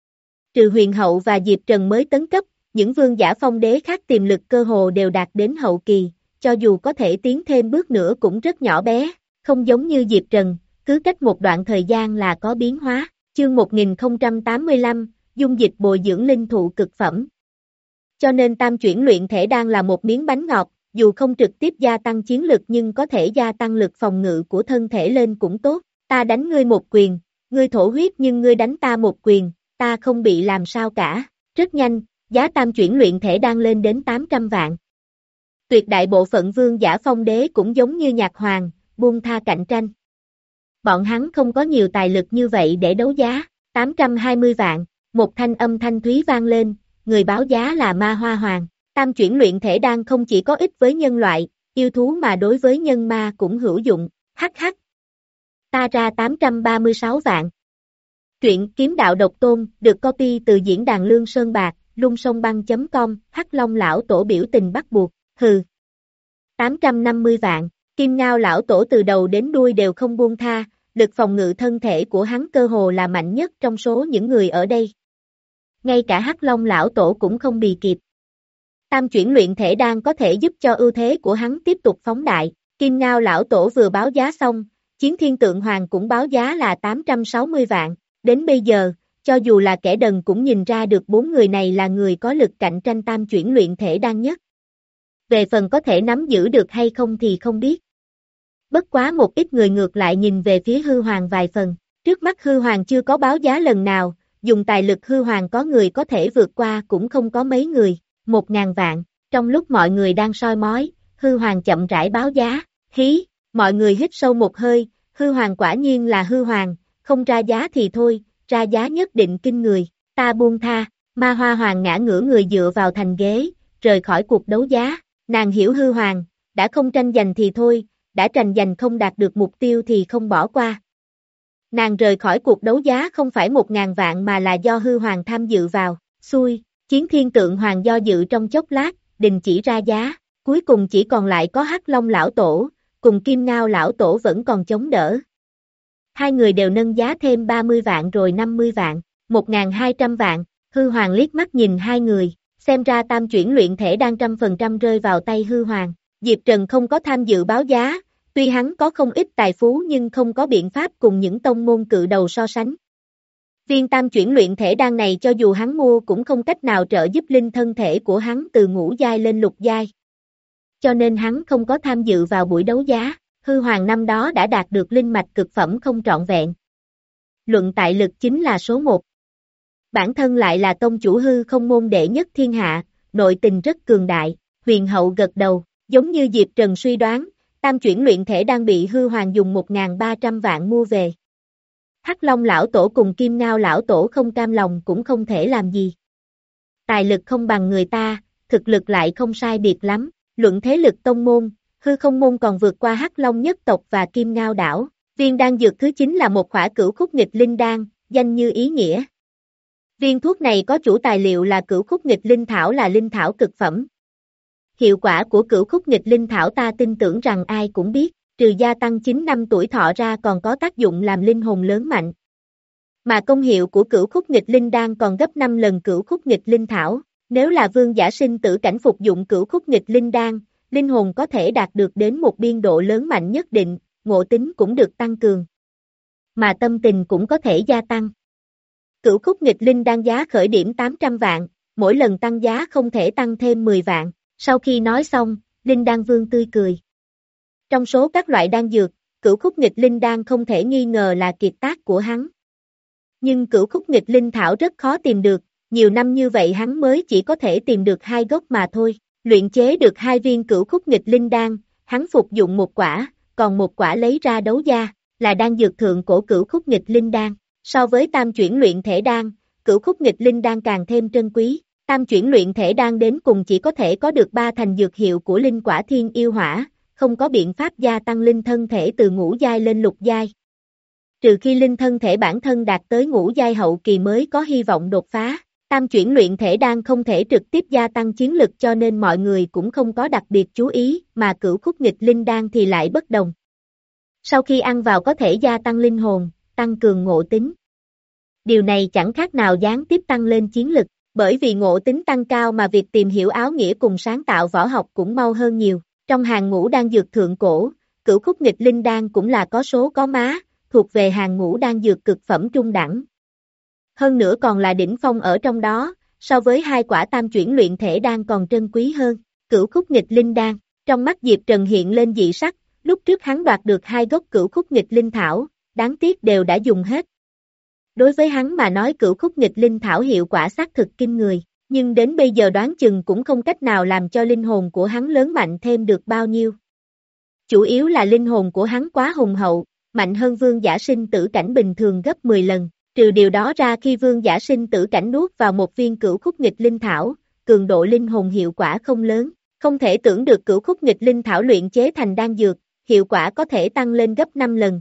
Trừ Huyền Hậu và Diệp Trần mới tấn cấp, những vương giả phong đế khác tiềm lực cơ hồ đều đạt đến hậu kỳ, cho dù có thể tiến thêm bước nữa cũng rất nhỏ bé, không giống như Diệp Trần, cứ cách một đoạn thời gian là có biến hóa. Chương một nghìn không trăm tám mươi lăm, dung dịch bồi dưỡng linh thụ cực phẩm. Cho nên tam chuyển luyện thể đan là một miếng bánh ngọt, dù không trực tiếp gia tăng chiến lực nhưng có thể gia tăng lực phòng ngự của thân thể lên cũng tốt. Ta đánh ngươi một quyền, ngươi thổ huyết nhưng ngươi đánh ta một quyền, ta không bị làm sao cả. Rất nhanh, giá tam chuyển luyện thể đan lên đến tám trăm vạn. Tuyệt đại bộ phận vương giả phong đế cũng giống như Nhạc Hoàng, buông tha cạnh tranh. Bọn hắn không có nhiều tài lực như vậy để đấu giá, tám trăm hai mươi vạn, một thanh âm thanh thúy vang lên, người báo giá là Ma Hoa Hoàng. Tam chuyển luyện thể đan không chỉ có ích với nhân loại, yêu thú mà đối với nhân ma cũng hữu dụng, hắc hắc. Ta ra tám trăm ba mươi sáu vạn. Truyện Kiếm Đạo Độc Tôn được copy từ diễn đàn Lương Sơn Bạc, lung sông băng chấm com, Hắc Long Lão Tổ biểu tình bắt buộc, hừ. tám trăm năm mươi vạn, Kim Ngao Lão Tổ từ đầu đến đuôi đều không buông tha, lực phòng ngự thân thể của hắn cơ hồ là mạnh nhất trong số những người ở đây. Ngay cả Hắc Long Lão Tổ cũng không bì kịp. Tam chuyển luyện thể đan có thể giúp cho ưu thế của hắn tiếp tục phóng đại. Kim Ngao Lão Tổ vừa báo giá xong, Chiến Thiên Tượng Hoàng cũng báo giá là tám trăm sáu mươi vạn. Đến bây giờ, cho dù là kẻ đần cũng nhìn ra được bốn người này là người có lực cạnh tranh tam chuyển luyện thể đan nhất. Về phần có thể nắm giữ được hay không thì không biết. Bất quá một ít người ngược lại nhìn về phía hư hoàng vài phần. Trước mắt hư hoàng chưa có báo giá lần nào, dùng tài lực hư hoàng có người có thể vượt qua cũng không có mấy người. Một ngàn vạn, trong lúc mọi người đang soi mói, hư hoàng chậm rãi báo giá, hí, mọi người hít sâu một hơi, hư hoàng quả nhiên là hư hoàng, không ra giá thì thôi, ra giá nhất định kinh người, ta buông tha, Ma Hoa Hoàng ngã ngửa người dựa vào thành ghế, rời khỏi cuộc đấu giá, nàng hiểu hư hoàng, đã không tranh giành thì thôi, đã tranh giành không đạt được mục tiêu thì không bỏ qua. Nàng rời khỏi cuộc đấu giá không phải một ngàn vạn mà là do hư hoàng tham dự vào, xui. Chiến Thiên Tượng Hoàng do dự trong chốc lát, đình chỉ ra giá, cuối cùng chỉ còn lại có Hắc Long Lão Tổ, cùng Kim Ngao Lão Tổ vẫn còn chống đỡ. Hai người đều nâng giá thêm ba mươi vạn rồi năm mươi vạn, một nghìn hai trăm vạn, hư hoàng liếc mắt nhìn hai người, xem ra tam chuyển luyện thể đang trăm phần trăm rơi vào tay hư hoàng. Diệp Trần không có tham dự báo giá, tuy hắn có không ít tài phú nhưng không có biện pháp cùng những tông môn cự đầu so sánh. Viên tam chuyển luyện thể đan này cho dù hắn mua cũng không cách nào trợ giúp linh thân thể của hắn từ ngũ giai lên lục giai. Cho nên hắn không có tham dự vào buổi đấu giá, hư hoàng năm đó đã đạt được linh mạch cực phẩm không trọn vẹn. Luận tại lực chính là số một. Bản thân lại là tông chủ hư không môn đệ nhất thiên hạ, nội tình rất cường đại, huyền hậu gật đầu, giống như Diệp Trần suy đoán, tam chuyển luyện thể đang bị hư hoàng dùng một nghìn ba trăm vạn mua về. Hắc Long Lão Tổ cùng Kim Ngao Lão Tổ không cam lòng cũng không thể làm gì. Tài lực không bằng người ta, thực lực lại không sai biệt lắm, luận thế lực tông môn, hư không môn còn vượt qua Hắc Long nhất tộc và Kim Ngao đảo. Viên đan dược thứ chín là một khỏa cửu khúc nghịch linh đan, danh như ý nghĩa. Viên thuốc này có chủ tài liệu là cửu khúc nghịch linh thảo là linh thảo cực phẩm. Hiệu quả của cửu khúc nghịch linh thảo ta tin tưởng rằng ai cũng biết, trừ gia tăng chín năm tuổi thọ ra còn có tác dụng làm linh hồn lớn mạnh. Mà công hiệu của cửu khúc nghịch linh đan còn gấp năm lần cửu khúc nghịch linh thảo. Nếu là vương giả sinh tử cảnh phục dụng cửu khúc nghịch linh đan, linh hồn có thể đạt được đến một biên độ lớn mạnh nhất định, ngộ tính cũng được tăng cường. Mà tâm tình cũng có thể gia tăng. Cửu khúc nghịch linh đan giá khởi điểm tám trăm vạn, mỗi lần tăng giá không thể tăng thêm mười vạn. Sau khi nói xong, Linh Đan Vương tươi cười. Trong số các loại đan dược, cửu khúc nghịch linh đan không thể nghi ngờ là kiệt tác của hắn. Nhưng cửu khúc nghịch linh thảo rất khó tìm được, nhiều năm như vậy hắn mới chỉ có thể tìm được hai gốc mà thôi. Luyện chế được hai viên cửu khúc nghịch linh đan, hắn phục dụng một quả, còn một quả lấy ra đấu giá, là đan dược thượng cổ cửu khúc nghịch linh đan. So với tam chuyển luyện thể đan, cửu khúc nghịch linh đan càng thêm trân quý. Tam chuyển luyện thể đan đến cùng chỉ có thể có được ba thành dược hiệu của linh quả thiên yêu hỏa, không có biện pháp gia tăng linh thân thể từ ngũ giai lên lục giai. Trừ khi linh thân thể bản thân đạt tới ngũ giai hậu kỳ mới có hy vọng đột phá. Tam chuyển luyện thể đan không thể trực tiếp gia tăng chiến lực cho nên mọi người cũng không có đặc biệt chú ý, mà cửu khúc nghịch linh đan thì lại bất đồng. Sau khi ăn vào có thể gia tăng linh hồn, tăng cường ngộ tính. Điều này chẳng khác nào gián tiếp tăng lên chiến lực, bởi vì ngộ tính tăng cao mà việc tìm hiểu áo nghĩa cùng sáng tạo võ học cũng mau hơn nhiều. Trong hàng ngũ đan dược thượng cổ, cửu khúc nghịch linh đan cũng là có số có má, thuộc về hàng ngũ đan dược cực phẩm trung đẳng. Hơn nữa còn là đỉnh phong ở trong đó, so với hai quả tam chuyển luyện thể đan còn trân quý hơn. Cửu khúc nghịch linh đan, trong mắt Diệp Trần hiện lên dị sắc, lúc trước hắn đoạt được hai gốc cửu khúc nghịch linh thảo, đáng tiếc đều đã dùng hết. Đối với hắn mà nói cửu khúc nghịch linh thảo hiệu quả xác thực kinh người, nhưng đến bây giờ đoán chừng cũng không cách nào làm cho linh hồn của hắn lớn mạnh thêm được bao nhiêu. Chủ yếu là linh hồn của hắn quá hùng hậu, mạnh hơn vương giả sinh tử cảnh bình thường gấp mười lần. Trừ điều đó ra khi vương giả sinh tử cảnh nuốt vào một viên cửu khúc nghịch linh thảo, cường độ linh hồn hiệu quả không lớn, không thể tưởng được cửu khúc nghịch linh thảo luyện chế thành đan dược, hiệu quả có thể tăng lên gấp năm lần.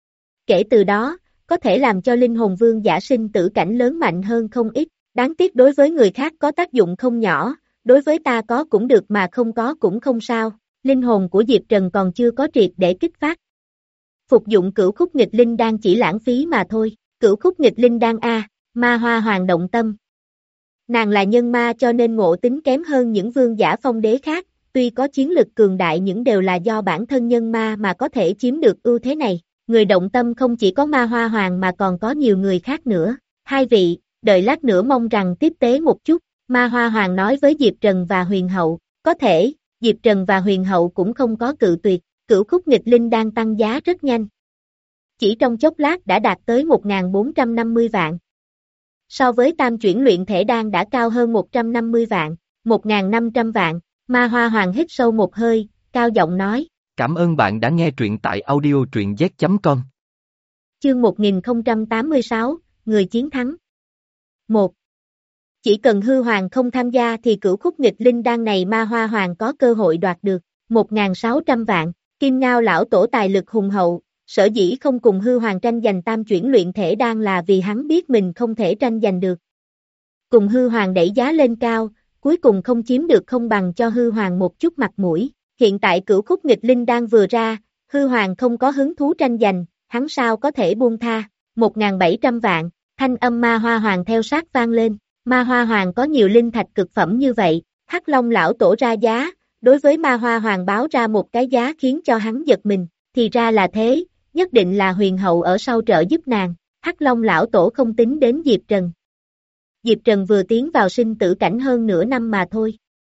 Kể từ đó, có thể làm cho linh hồn vương giả sinh tử cảnh lớn mạnh hơn không ít, đáng tiếc đối với người khác có tác dụng không nhỏ, đối với ta có cũng được mà không có cũng không sao, linh hồn của Diệp Trần còn chưa có triệt để kích phát. Phục dụng cửu khúc nghịch linh đan chỉ lãng phí mà thôi. Cửu khúc nghịch linh đan A, ma hoa hoàng động tâm. Nàng là nhân ma cho nên ngộ tính kém hơn những vương giả phong đế khác, tuy có chiến lực cường đại những đều là do bản thân nhân ma mà có thể chiếm được ưu thế này. Người động tâm không chỉ có ma hoa hoàng mà còn có nhiều người khác nữa. Hai vị, đợi lát nữa mong rằng tiếp tế một chút, ma hoa hoàng nói với Diệp Trần và Huyền Hậu. Có thể, Diệp Trần và Huyền Hậu cũng không có cự tuyệt, cửu khúc nghịch linh đan tăng giá rất nhanh. Chỉ trong chốc lát đã đạt tới một nghìn bốn trăm năm mươi vạn. So với tam chuyển luyện thể đan đã cao hơn một trăm năm mươi vạn, một nghìn năm trăm vạn, ma hoa hoàng hít sâu một hơi, cao giọng nói. Cảm ơn bạn đã nghe truyện tại audio truyện z chấm com. Chương một nghìn không trăm tám mươi sáu, Người chiến thắng. một. Chỉ cần hư hoàng không tham gia thì cửu khúc nghịch linh đan này ma hoa hoàng có cơ hội đoạt được, một nghìn sáu trăm vạn, Kim Ngao lão tổ tài lực hùng hậu. Sở dĩ không cùng hư hoàng tranh giành tam chuyển luyện thể đan là vì hắn biết mình không thể tranh giành được. Cùng hư hoàng đẩy giá lên cao, cuối cùng không chiếm được không bằng cho hư hoàng một chút mặt mũi. Hiện tại cửu khúc nghịch linh đan vừa ra, hư hoàng không có hứng thú tranh giành, hắn sao có thể buông tha. một nghìn bảy trăm vạn, thanh âm ma hoa hoàng theo sát vang lên. Ma hoa hoàng có nhiều linh thạch cực phẩm như vậy, Hắc Long lão tổ ra giá, đối với ma hoa hoàng báo ra một cái giá khiến cho hắn giật mình. Thì ra là thế. Nhất định là Huyền Hậu ở sau trợ giúp nàng, Hắc Long lão tổ không tính đến Diệp Trần. Diệp Trần vừa tiến vào sinh tử cảnh hơn nửa năm mà thôi.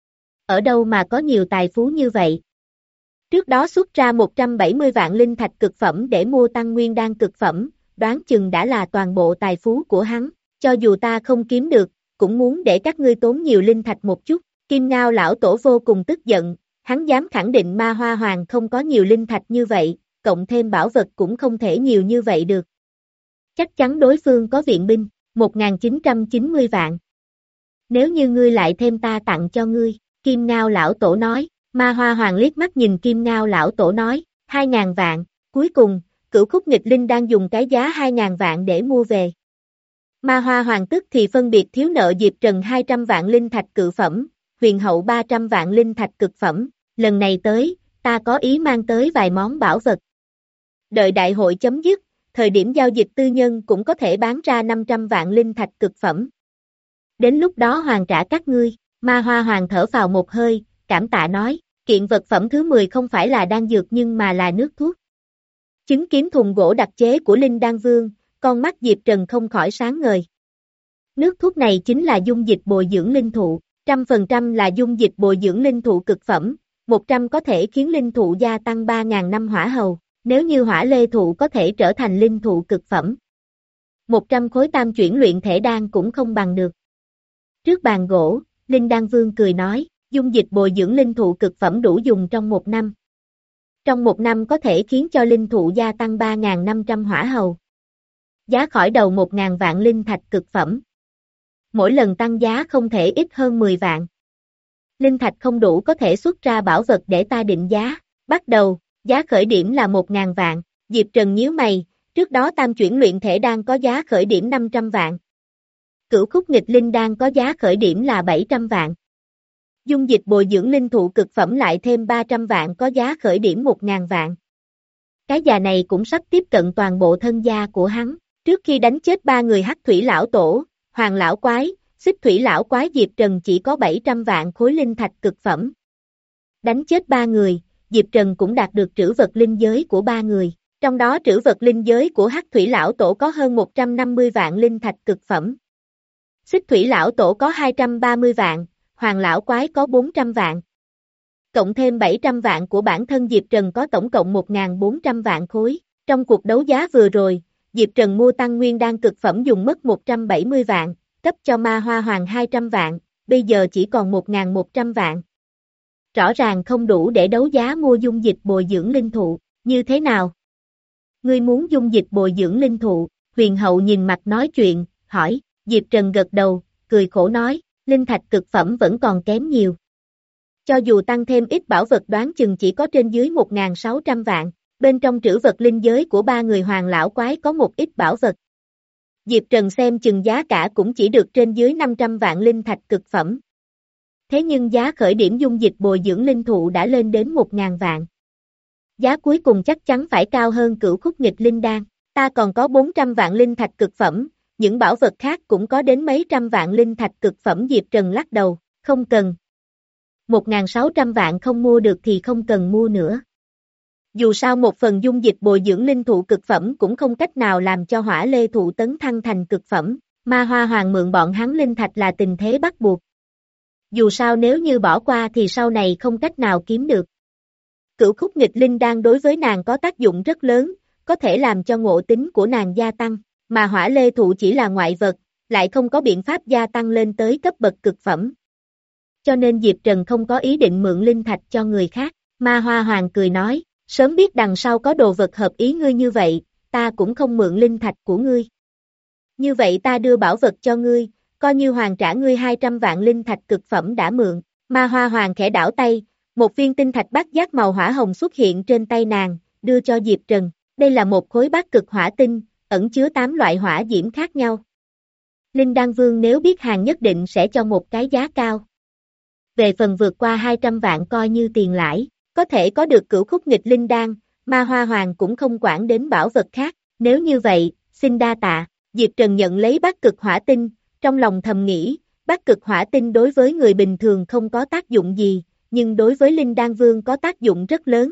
Ở đâu mà có nhiều tài phú như vậy? Trước đó xuất ra một trăm bảy mươi vạn linh thạch cực phẩm để mua tăng nguyên đan cực phẩm, đoán chừng đã là toàn bộ tài phú của hắn, cho dù ta không kiếm được, cũng muốn để các ngươi tốn nhiều linh thạch một chút. Kim Ngao lão tổ vô cùng tức giận, hắn dám khẳng định ma hoa hoàng không có nhiều linh thạch như vậy. Cộng thêm bảo vật cũng không thể nhiều như vậy được. Chắc chắn đối phương có viện binh, một nghìn chín trăm chín mươi vạn. Nếu như ngươi lại thêm ta tặng cho ngươi, Kim Ngao lão tổ nói, Ma Hoa Hoàng liếc mắt nhìn Kim Ngao lão tổ nói, hai ngàn vạn, cuối cùng, Cửu Khúc Nghịch Linh đang dùng cái giá hai ngàn vạn để mua về. Ma Hoa Hoàng tức thì phân biệt thiếu nợ Diệp Trần hai trăm vạn linh thạch cự phẩm, huyền hậu ba trăm vạn linh thạch cực phẩm, lần này tới, ta có ý mang tới vài món bảo vật. Đợi đại hội chấm dứt, thời điểm giao dịch tư nhân cũng có thể bán ra năm trăm vạn linh thạch cực phẩm. Đến lúc đó hoàn trả các ngươi, Ma Hoa Hoàng thở phào một hơi, cảm tạ nói, kiện vật phẩm thứ mười không phải là đan dược nhưng mà là nước thuốc. Chứng kiến thùng gỗ đặc chế của Linh Đan Vương, con mắt Diệp Trần không khỏi sáng ngời. Nước thuốc này chính là dung dịch bồi dưỡng linh thụ, trăm phần trăm là dung dịch bồi dưỡng linh thụ cực phẩm, một trăm có thể khiến linh thụ gia tăng ba nghìn năm hỏa hầu, nếu như hỏa lê thụ có thể trở thành linh thụ cực phẩm. một trăm khối tam chuyển luyện thể đan cũng không bằng được. Trước bàn gỗ, Linh Đan Vương cười nói, dung dịch bồi dưỡng linh thụ cực phẩm đủ dùng trong một năm. Trong một năm có thể khiến cho linh thụ gia tăng ba nghìn năm trăm hỏa hầu. Giá khởi đầu một nghìn vạn linh thạch cực phẩm. Mỗi lần tăng giá không thể ít hơn mười vạn. Linh thạch không đủ có thể xuất ra bảo vật để ta định giá. Bắt đầu, giá khởi điểm là một nghìn vạn. Diệp Trần nhíu mày, trước đó tam chuyển luyện thể đan có giá khởi điểm năm trăm vạn. Cửu Khúc Nghịch Linh đan có giá khởi điểm là bảy trăm vạn. Dung dịch bồi dưỡng linh thụ cực phẩm lại thêm ba trăm vạn có giá khởi điểm một nghìn vạn. Cái già này cũng sắp tiếp cận toàn bộ thân gia của hắn. Trước khi đánh chết ba người Hắc Thủy lão tổ, Hoàng lão quái, Xích Thủy lão quái, Diệp Trần chỉ có bảy trăm vạn khối linh thạch cực phẩm. Đánh chết ba người, Diệp Trần cũng đạt được trữ vật linh giới của ba người. Trong đó trữ vật linh giới của Hắc Thủy lão tổ có hơn một trăm năm mươi vạn linh thạch cực phẩm. Xích Thủy lão tổ có hai trăm ba mươi vạn, Hoàng lão quái có bốn trăm vạn. Cộng thêm bảy trăm vạn của bản thân Diệp Trần có tổng cộng một nghìn bốn trăm vạn khối. Trong cuộc đấu giá vừa rồi, Diệp Trần mua tăng nguyên đan cực phẩm dùng mất một trăm bảy mươi vạn, cấp cho Ma Hoa Hoàng hai trăm vạn, bây giờ chỉ còn một nghìn một trăm vạn. Rõ ràng không đủ để đấu giá mua dung dịch bồi dưỡng linh thụ, như thế nào? Ngươi muốn dung dịch bồi dưỡng linh thụ? Huyền hậu nhìn mặt nói chuyện, hỏi. Diệp Trần gật đầu, cười khổ nói, linh thạch cực phẩm vẫn còn kém nhiều. Cho dù tăng thêm ít bảo vật đoán chừng chỉ có trên dưới một nghìn sáu trăm vạn, bên trong trữ vật linh giới của ba người Hoàng lão quái có một ít bảo vật. Diệp Trần xem chừng giá cả cũng chỉ được trên dưới năm trăm vạn linh thạch cực phẩm. Thế nhưng giá khởi điểm dung dịch bồi dưỡng linh thụ đã lên đến một nghìn vạn. Giá cuối cùng chắc chắn phải cao hơn Cửu Khúc Nghịch Linh đan, ta còn có bốn trăm vạn linh thạch cực phẩm. Những bảo vật khác cũng có đến mấy trăm vạn linh thạch cực phẩm. Diệp Trần lắc đầu, không cần. một nghìn sáu trăm vạn không mua được thì không cần mua nữa. Dù sao một phần dung dịch bồi dưỡng linh thụ cực phẩm cũng không cách nào làm cho hỏa lê thụ tấn thăng thành cực phẩm. Ma Hoa Hoàng mượn bọn hắn linh thạch là tình thế bắt buộc. Dù sao nếu như bỏ qua thì sau này không cách nào kiếm được. Cửu Khúc Nghịch Linh đan đối với nàng có tác dụng rất lớn, có thể làm cho ngộ tính của nàng gia tăng. Mà hỏa lê thụ chỉ là ngoại vật, lại không có biện pháp gia tăng lên tới cấp bậc cực phẩm. Cho nên Diệp Trần không có ý định mượn linh thạch cho người khác. Ma Hoa Hoàng cười nói, sớm biết đằng sau có đồ vật hợp ý ngươi như vậy, ta cũng không mượn linh thạch của ngươi. Như vậy ta đưa bảo vật cho ngươi, coi như hoàn trả ngươi hai trăm vạn linh thạch cực phẩm đã mượn. Ma Hoa Hoàng khẽ đảo tay, một viên tinh thạch bát giác màu hỏa hồng xuất hiện trên tay nàng, đưa cho Diệp Trần. Đây là một khối bát cực hỏa tinh, ẩn chứa tám loại hỏa diễm khác nhau. Linh Đan Vương nếu biết hàng nhất định sẽ cho một cái giá cao. Về phần vượt qua hai trăm vạn coi như tiền lãi, có thể có được Cửu Khúc Nghịch Linh đan, Ma Hoa Hoàng cũng không quản đến bảo vật khác. Nếu như vậy, xin đa tạ. Diệp Trần nhận lấy bát cực hỏa tinh, trong lòng thầm nghĩ, bát cực hỏa tinh đối với người bình thường không có tác dụng gì, nhưng đối với Linh Đan Vương có tác dụng rất lớn.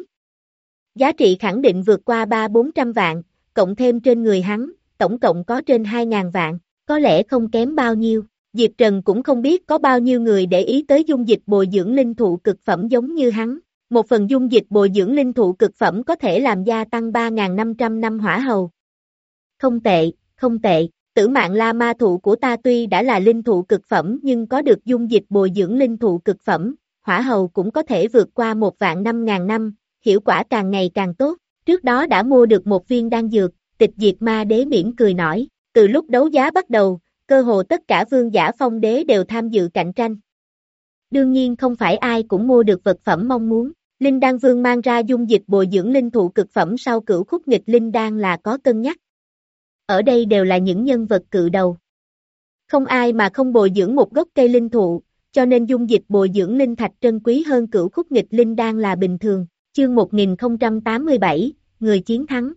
Giá trị khẳng định vượt qua ba bốn trăm vạn, cộng thêm trên người hắn, tổng cộng có trên hai nghìn vạn, có lẽ không kém bao nhiêu. Diệp Trần cũng không biết có bao nhiêu người để ý tới dung dịch bồi dưỡng linh thụ cực phẩm giống như hắn. Một phần dung dịch bồi dưỡng linh thụ cực phẩm có thể làm gia tăng ba nghìn năm trăm năm hỏa hầu. Không tệ, không tệ, Tử Mạn La Ma thụ của ta tuy đã là linh thụ cực phẩm nhưng có được dung dịch bồi dưỡng linh thụ cực phẩm, hỏa hầu cũng có thể vượt qua một vạn năm ngàn năm, hiệu quả càng ngày càng tốt. Trước đó đã mua được một viên đan dược, Tịch Diệt Ma Đế mỉm cười nói, từ lúc đấu giá bắt đầu, cơ hồ tất cả vương giả phong đế đều tham dự cạnh tranh. Đương nhiên không phải ai cũng mua được vật phẩm mong muốn. Linh Đan Vương mang ra dung dịch bồi dưỡng linh thụ cực phẩm sau cửu khúc nghịch linh đan là có cân nhắc. Ở đây đều là những nhân vật cự đầu. Không ai mà không bồi dưỡng một gốc cây linh thụ, cho nên dung dịch bồi dưỡng linh thạch trân quý hơn cửu khúc nghịch linh đan là bình thường. Chương một nghìn không trăm tám mươi bảy, người chiến thắng.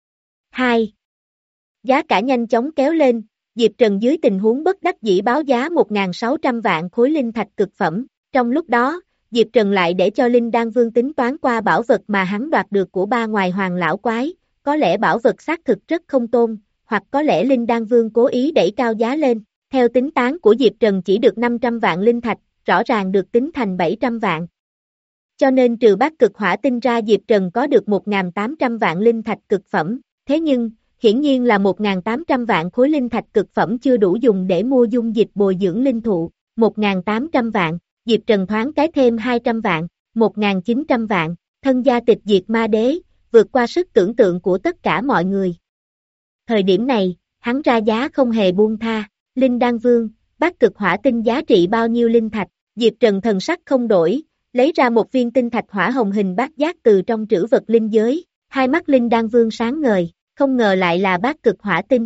hai. Giá cả nhanh chóng kéo lên, Diệp Trần dưới tình huống bất đắc dĩ báo giá một nghìn sáu trăm vạn khối linh thạch cực phẩm. Trong lúc đó, Diệp Trần lại để cho Linh Đan Vương tính toán qua bảo vật mà hắn đoạt được của ba ngoài hoàng lão quái, có lẽ bảo vật xác thực rất không tôn, hoặc có lẽ Linh Đan Vương cố ý đẩy cao giá lên. Theo tính toán của Diệp Trần chỉ được năm trăm vạn linh thạch, rõ ràng được tính thành bảy trăm vạn. Cho nên trừ bát cực hỏa tinh ra Diệp Trần có được một nghìn tám trăm vạn linh thạch cực phẩm, thế nhưng, hiển nhiên là một nghìn tám trăm vạn khối linh thạch cực phẩm chưa đủ dùng để mua dung dịch bồi dưỡng linh thụ, một nghìn tám trăm vạn, Diệp Trần thoáng cái thêm hai trăm vạn, một nghìn chín trăm vạn, thân gia tịch diệt ma đế, vượt qua sức tưởng tượng của tất cả mọi người. Thời điểm này, hắn ra giá không hề buông tha, Linh Đan Vương, bát cực hỏa tinh giá trị bao nhiêu linh thạch, Diệp Trần thần sắc không đổi, lấy ra một viên tinh thạch hỏa hồng hình bát giác từ trong trữ vật linh giới, hai mắt Linh Đan Vương sáng ngời, không ngờ lại là bát cực hỏa tinh.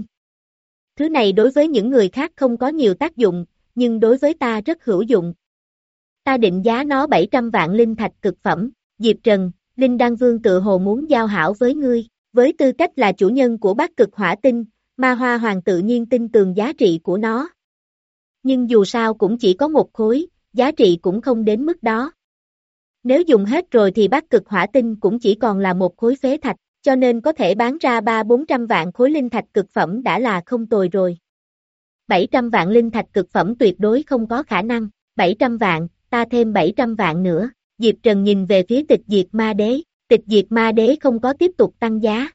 Thứ này đối với những người khác không có nhiều tác dụng, nhưng đối với ta rất hữu dụng. Ta định giá nó bảy trăm vạn linh thạch cực phẩm, Diệp Trần, Linh Đan Vương tự hồ muốn giao hảo với ngươi, với tư cách là chủ nhân của bát cực hỏa tinh, Ma Hoa Hoàng tự nhiên tin tường giá trị của nó. Nhưng dù sao cũng chỉ có một khối, giá trị cũng không đến mức đó. Nếu dùng hết rồi thì bát cực hỏa tinh cũng chỉ còn là một khối phế thạch, cho nên có thể bán ra ba bốn trăm vạn khối linh thạch cực phẩm đã là không tồi rồi. bảy trăm vạn linh thạch cực phẩm tuyệt đối không có khả năng, bảy trăm vạn, ta thêm bảy trăm vạn nữa. Diệp Trần nhìn về phía tịch diệt ma đế, tịch diệt ma đế không có tiếp tục tăng giá.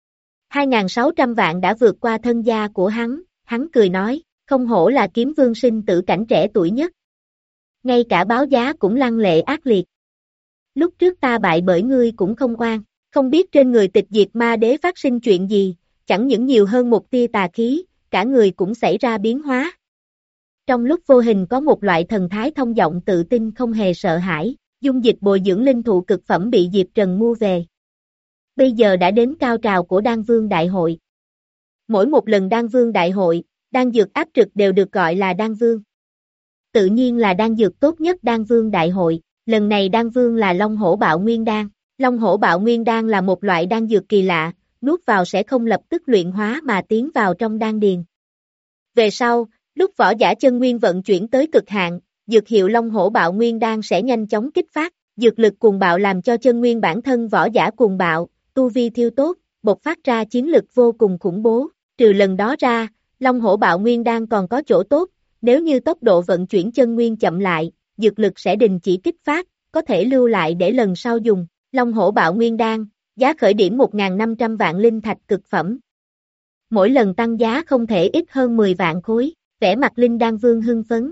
hai nghìn sáu trăm vạn đã vượt qua thân gia của hắn, hắn cười nói, không hổ là kiếm vương sinh tử cảnh trẻ tuổi nhất. Ngay cả báo giá cũng lăng lệ ác liệt. Lúc trước ta bại bởi ngươi cũng không oan, không biết trên người tịch diệt ma đế phát sinh chuyện gì, chẳng những nhiều hơn một tia tà khí, cả người cũng xảy ra biến hóa. Trong lúc vô hình có một loại thần thái thông dọng tự tin không hề sợ hãi, dung dịch bồi dưỡng linh thụ cực phẩm bị Diệp Trần mua về. Bây giờ đã đến cao trào của Đan Vương Đại hội. Mỗi một lần Đan Vương Đại hội, đan dược áp trực đều được gọi là Đan Vương. Tự nhiên là đan dược tốt nhất Đan Vương Đại hội, lần này Đan Vương là Long Hổ Bạo Nguyên Đan. Long Hổ Bạo Nguyên Đan là một loại đan dược kỳ lạ, nuốt vào sẽ không lập tức luyện hóa mà tiến vào trong đan điền. Về sau, lúc võ giả chân nguyên vận chuyển tới cực hạn, dược hiệu Long Hổ Bạo Nguyên Đan sẽ nhanh chóng kích phát, dược lực cuồng bạo làm cho chân nguyên bản thân võ giả cuồng bạo, tu vi thiêu tốt, bộc phát ra chiến lực vô cùng khủng bố. Trừ lần đó ra, Long Hổ Bạo Nguyên Đan còn có chỗ tốt, nếu như tốc độ vận chuyển chân nguyên chậm lại, dược lực sẽ đình chỉ kích phát, có thể lưu lại để lần sau dùng. Long Hổ Bạo Nguyên Đan, giá khởi điểm một nghìn năm trăm vạn linh thạch cực phẩm. Mỗi lần tăng giá không thể ít hơn mười vạn khối, vẻ mặt Linh Đan Vương hưng phấn.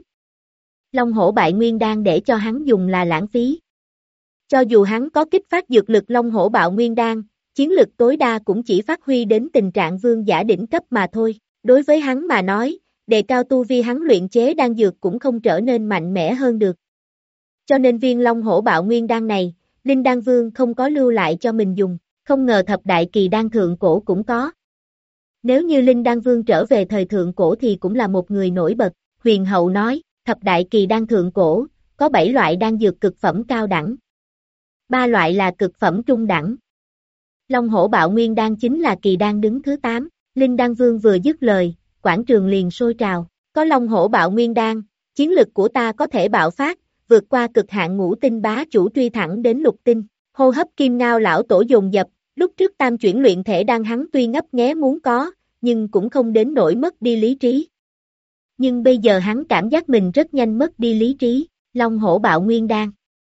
Long Hổ Bạo Nguyên Đan để cho hắn dùng là lãng phí. Cho dù hắn có kích phát dược lực Long Hổ Bạo Nguyên Đan, chiến lực tối đa cũng chỉ phát huy đến tình trạng vương giả đỉnh cấp mà thôi. Đối với hắn mà nói, đề cao tu vi hắn luyện chế đan dược cũng không trở nên mạnh mẽ hơn được. Cho nên viên Long Hổ Bạo Nguyên Đan này, Linh Đan Vương không có lưu lại cho mình dùng, không ngờ thập đại kỳ đan thượng cổ cũng có. Nếu như Linh Đan Vương trở về thời thượng cổ thì cũng là một người nổi bật, huyền hậu nói, thập đại kỳ đan thượng cổ, có bảy loại đan dược cực phẩm cao đẳng. Ba loại là cực phẩm trung đẳng. Long Hổ Bạo Nguyên Đan chính là kỳ đan đứng thứ tám, Linh Đan Vương vừa dứt lời, quảng trường liền sôi trào, có Long Hổ Bạo Nguyên Đan, chiến lực của ta có thể bạo phát, vượt qua cực hạn ngũ tinh bá chủ truy thẳng đến lục tinh, hô hấp Kim Ngao lão tổ dồn dập, lúc trước tam chuyển luyện thể đan hắn tuy ngấp nghé muốn có, nhưng cũng không đến nỗi mất đi lý trí. Nhưng bây giờ hắn cảm giác mình rất nhanh mất đi lý trí, Long Hổ Bạo Nguyên Đan.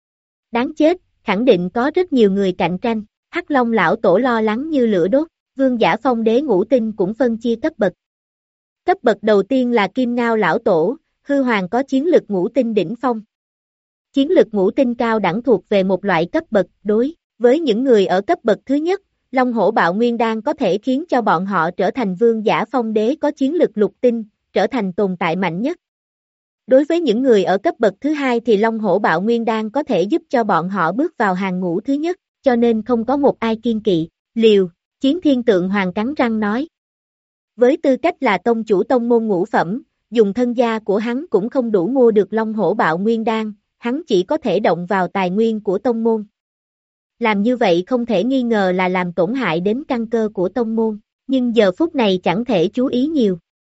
Đáng chết, khẳng định có rất nhiều người cạnh tranh, Hắc Long lão tổ lo lắng như lửa đốt, vương giả phong đế ngũ tinh cũng phân chia cấp bậc. Cấp bậc đầu tiên là Kim Ngao lão tổ, hư hoàng có chiến lực ngũ tinh đỉnh phong. Chiến lực ngũ tinh cao đẳng thuộc về một loại cấp bậc đối, với những người ở cấp bậc thứ nhất, Long Hổ Bạo Nguyên Đan có thể khiến cho bọn họ trở thành vương giả phong đế có chiến lực lục tinh, trở thành tồn tại mạnh nhất. Đối với những người ở cấp bậc thứ hai thì Long Hổ Bạo Nguyên Đan có thể giúp cho bọn họ bước vào hàng ngũ thứ nhất, cho nên không có một ai kiên kỵ. Liều, Chiến Thiên Tượng Hoàng cắn răng nói. Với tư cách là tông chủ tông môn ngũ phẩm, dùng thân gia của hắn cũng không đủ mua được Long Hổ Bạo Nguyên Đan, hắn chỉ có thể động vào tài nguyên của tông môn. Làm như vậy không thể nghi ngờ là làm tổn hại đến căn cơ của tông môn, nhưng giờ phút này chẳng thể chú ý nhiều.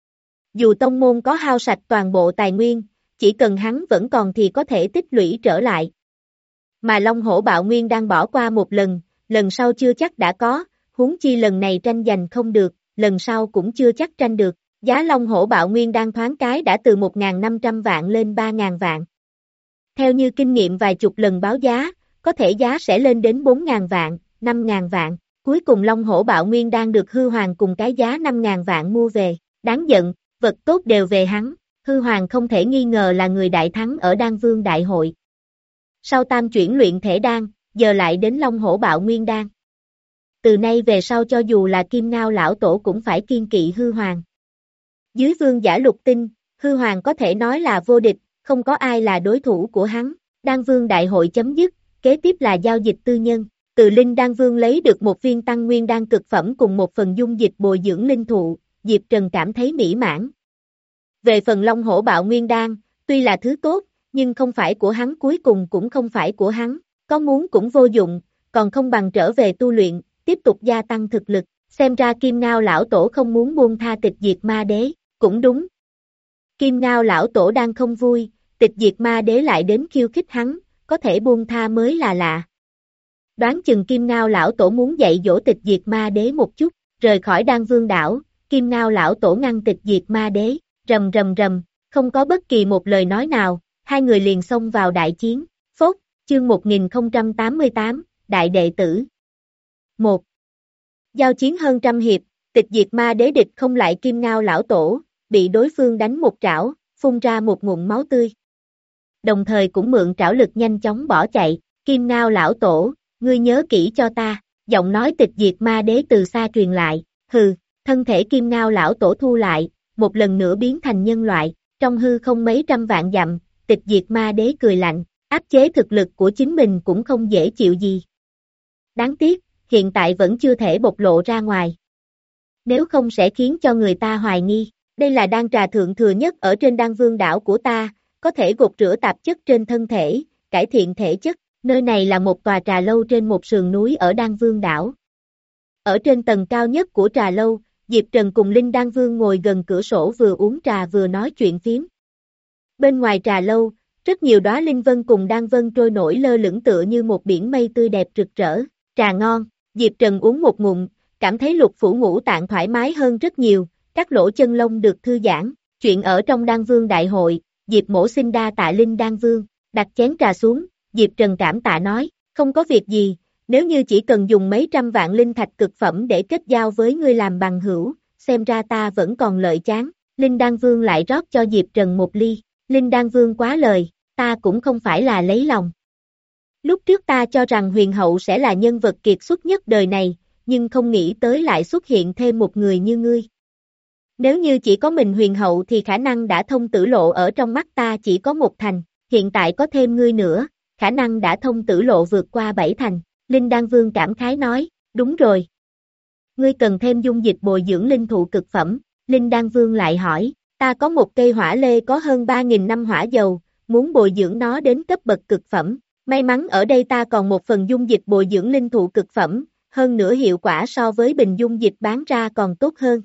Dù tông môn có hao sạch toàn bộ tài nguyên, chỉ cần hắn vẫn còn thì có thể tích lũy trở lại. Mà Long Hổ Bạo Nguyên đang bỏ qua một lần, lần sau chưa chắc đã có, huống chi lần này tranh giành không được, lần sau cũng chưa chắc tranh được. Giá Long Hổ Bạo Nguyên đang thoáng cái đã từ một nghìn năm trăm vạn lên ba nghìn vạn. Theo như kinh nghiệm vài chục lần báo giá, có thể giá sẽ lên đến bốn nghìn vạn, năm nghìn vạn. Cuối cùng Long Hổ Bạo Nguyên đang được Hư Hoàng cùng cái giá năm nghìn vạn mua về. Đáng giận, vật tốt đều về hắn. Hư Hoàng không thể nghi ngờ là người đại thắng ở Đan Vương Đại hội. Sau tam chuyển luyện thể đan, giờ lại đến Long Hổ Bạo Nguyên đan. Từ nay về sau cho dù là Kim Ngao lão tổ cũng phải kiên kỵ Hư Hoàng. Dưới vương giả lục tinh, Hư Hoàng có thể nói là vô địch, không có ai là đối thủ của hắn. Đan Vương Đại hội chấm dứt, kế tiếp là giao dịch tư nhân. Từ Linh Đan Vương lấy được một viên tăng nguyên đan cực phẩm cùng một phần dung dịch bồi dưỡng linh thụ, Diệp Trần cảm thấy mỹ mãn. Về phần Long Hổ Bạo Nguyên đan, tuy là thứ tốt, nhưng không phải của hắn, cuối cùng cũng không phải của hắn, có muốn cũng vô dụng, còn không bằng trở về tu luyện, tiếp tục gia tăng thực lực. Xem ra Kim Ngao lão tổ không muốn buông tha tịch diệt ma đế, cũng đúng. Kim Ngao lão tổ đang không vui, tịch diệt ma đế lại đến khiêu khích hắn, có thể buông tha mới là lạ. Đoán chừng Kim Ngao lão tổ muốn dạy dỗ tịch diệt ma đế một chút, rời khỏi Đan Vương đảo, Kim Ngao lão tổ ngăn tịch diệt ma đế, rầm rầm rầm, không có bất kỳ một lời nói nào, hai người liền xông vào đại chiến. Phốt, chương một nghìn không trăm tám mươi tám, Đại đệ tử. một. Giao chiến hơn trăm hiệp, tịch diệt ma đế địch không lại Kim Ngao lão tổ, bị đối phương đánh một trảo, phun ra một ngụm máu tươi. Đồng thời cũng mượn trảo lực nhanh chóng bỏ chạy. Kim Ngao lão tổ, ngươi nhớ kỹ cho ta, giọng nói tịch diệt ma đế từ xa truyền lại. Hừ, thân thể Kim Ngao lão tổ thu lại, một lần nữa biến thành nhân loại, trong hư không mấy trăm vạn dặm, tịch diệt ma đế cười lạnh, áp chế thực lực của chính mình cũng không dễ chịu gì. Đáng tiếc, hiện tại vẫn chưa thể bộc lộ ra ngoài. Nếu không sẽ khiến cho người ta hoài nghi, đây là đan trà thượng thừa nhất ở trên Đan Vương đảo của ta, có thể gột rửa tạp chất trên thân thể, cải thiện thể chất, nơi này là một tòa trà lâu trên một sườn núi ở Đan Vương đảo. Ở trên tầng cao nhất của trà lâu, Diệp Trần cùng Linh Đan Vương ngồi gần cửa sổ vừa uống trà vừa nói chuyện phiếm. Bên ngoài trà lâu, rất nhiều đóa linh vân cùng đan vân trôi nổi lơ lửng tựa như một biển mây tươi đẹp rực rỡ. Trà ngon, Diệp Trần uống một ngụm, cảm thấy lục phủ ngũ tạng thoải mái hơn rất nhiều, các lỗ chân lông được thư giãn. Chuyện ở trong Đan Vương đại hội, Diệp Mỗ xin đa tạ Linh Đan Vương, đặt chén trà xuống, Diệp Trần cảm tạ nói, không có việc gì, nếu như chỉ cần dùng mấy trăm vạn linh thạch cực phẩm để kết giao với ngươi làm bằng hữu, xem ra ta vẫn còn lợi chán. Linh Đan Vương lại rót cho Diệp Trần một ly. Linh Đan Vương quá lời, ta cũng không phải là lấy lòng. Lúc trước ta cho rằng huyền hậu sẽ là nhân vật kiệt xuất nhất đời này, nhưng không nghĩ tới lại xuất hiện thêm một người như ngươi. Nếu như chỉ có mình huyền hậu thì khả năng đã thông tử lộ ở trong mắt ta chỉ có một thành, hiện tại có thêm ngươi nữa, khả năng đã thông tử lộ vượt qua bảy thành. Linh Đan Vương cảm khái nói, đúng rồi. Ngươi cần thêm dung dịch bồi dưỡng linh thụ cực phẩm, Linh Đan Vương lại hỏi, ta có một cây hỏa lê có hơn ba nghìn năm hỏa dầu, muốn bồi dưỡng nó đến cấp bậc cực phẩm. May mắn ở đây ta còn một phần dung dịch bồi dưỡng linh thụ cực phẩm, hơn nữa hiệu quả so với bình dung dịch bán ra còn tốt hơn.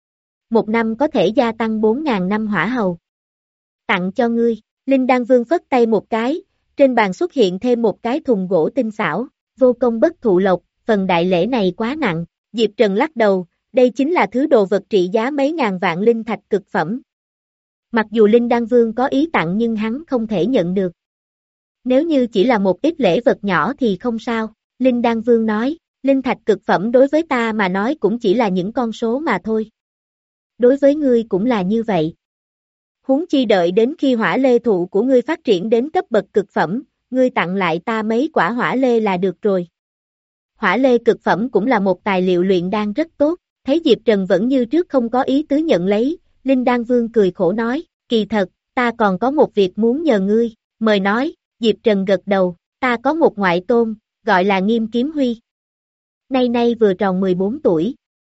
Một năm có thể gia tăng bốn nghìn năm hỏa hầu. Tặng cho ngươi, Linh Đan Vương phất tay một cái, trên bàn xuất hiện thêm một cái thùng gỗ tinh xảo, vô công bất thụ lộc, phần đại lễ này quá nặng. Diệp Trần lắc đầu, đây chính là thứ đồ vật trị giá mấy ngàn vạn linh thạch cực phẩm. Mặc dù Linh Đan Vương có ý tặng nhưng hắn không thể nhận được. Nếu như chỉ là một ít lễ vật nhỏ thì không sao, Linh Đan Vương nói, linh thạch cực phẩm đối với ta mà nói cũng chỉ là những con số mà thôi. Đối với ngươi cũng là như vậy. Huống chi đợi đến khi hỏa lê thụ của ngươi phát triển đến cấp bậc cực phẩm, ngươi tặng lại ta mấy quả hỏa lê là được rồi. Hỏa lê cực phẩm cũng là một tài liệu luyện đan rất tốt, thấy Diệp Trần vẫn như trước không có ý tứ nhận lấy, Linh Đan Vương cười khổ nói, kỳ thật, ta còn có một việc muốn nhờ ngươi, mời nói, Diệp Trần gật đầu, ta có một ngoại tôn, gọi là Nghiêm Kiếm Huy. Nay nay vừa tròn mười bốn tuổi.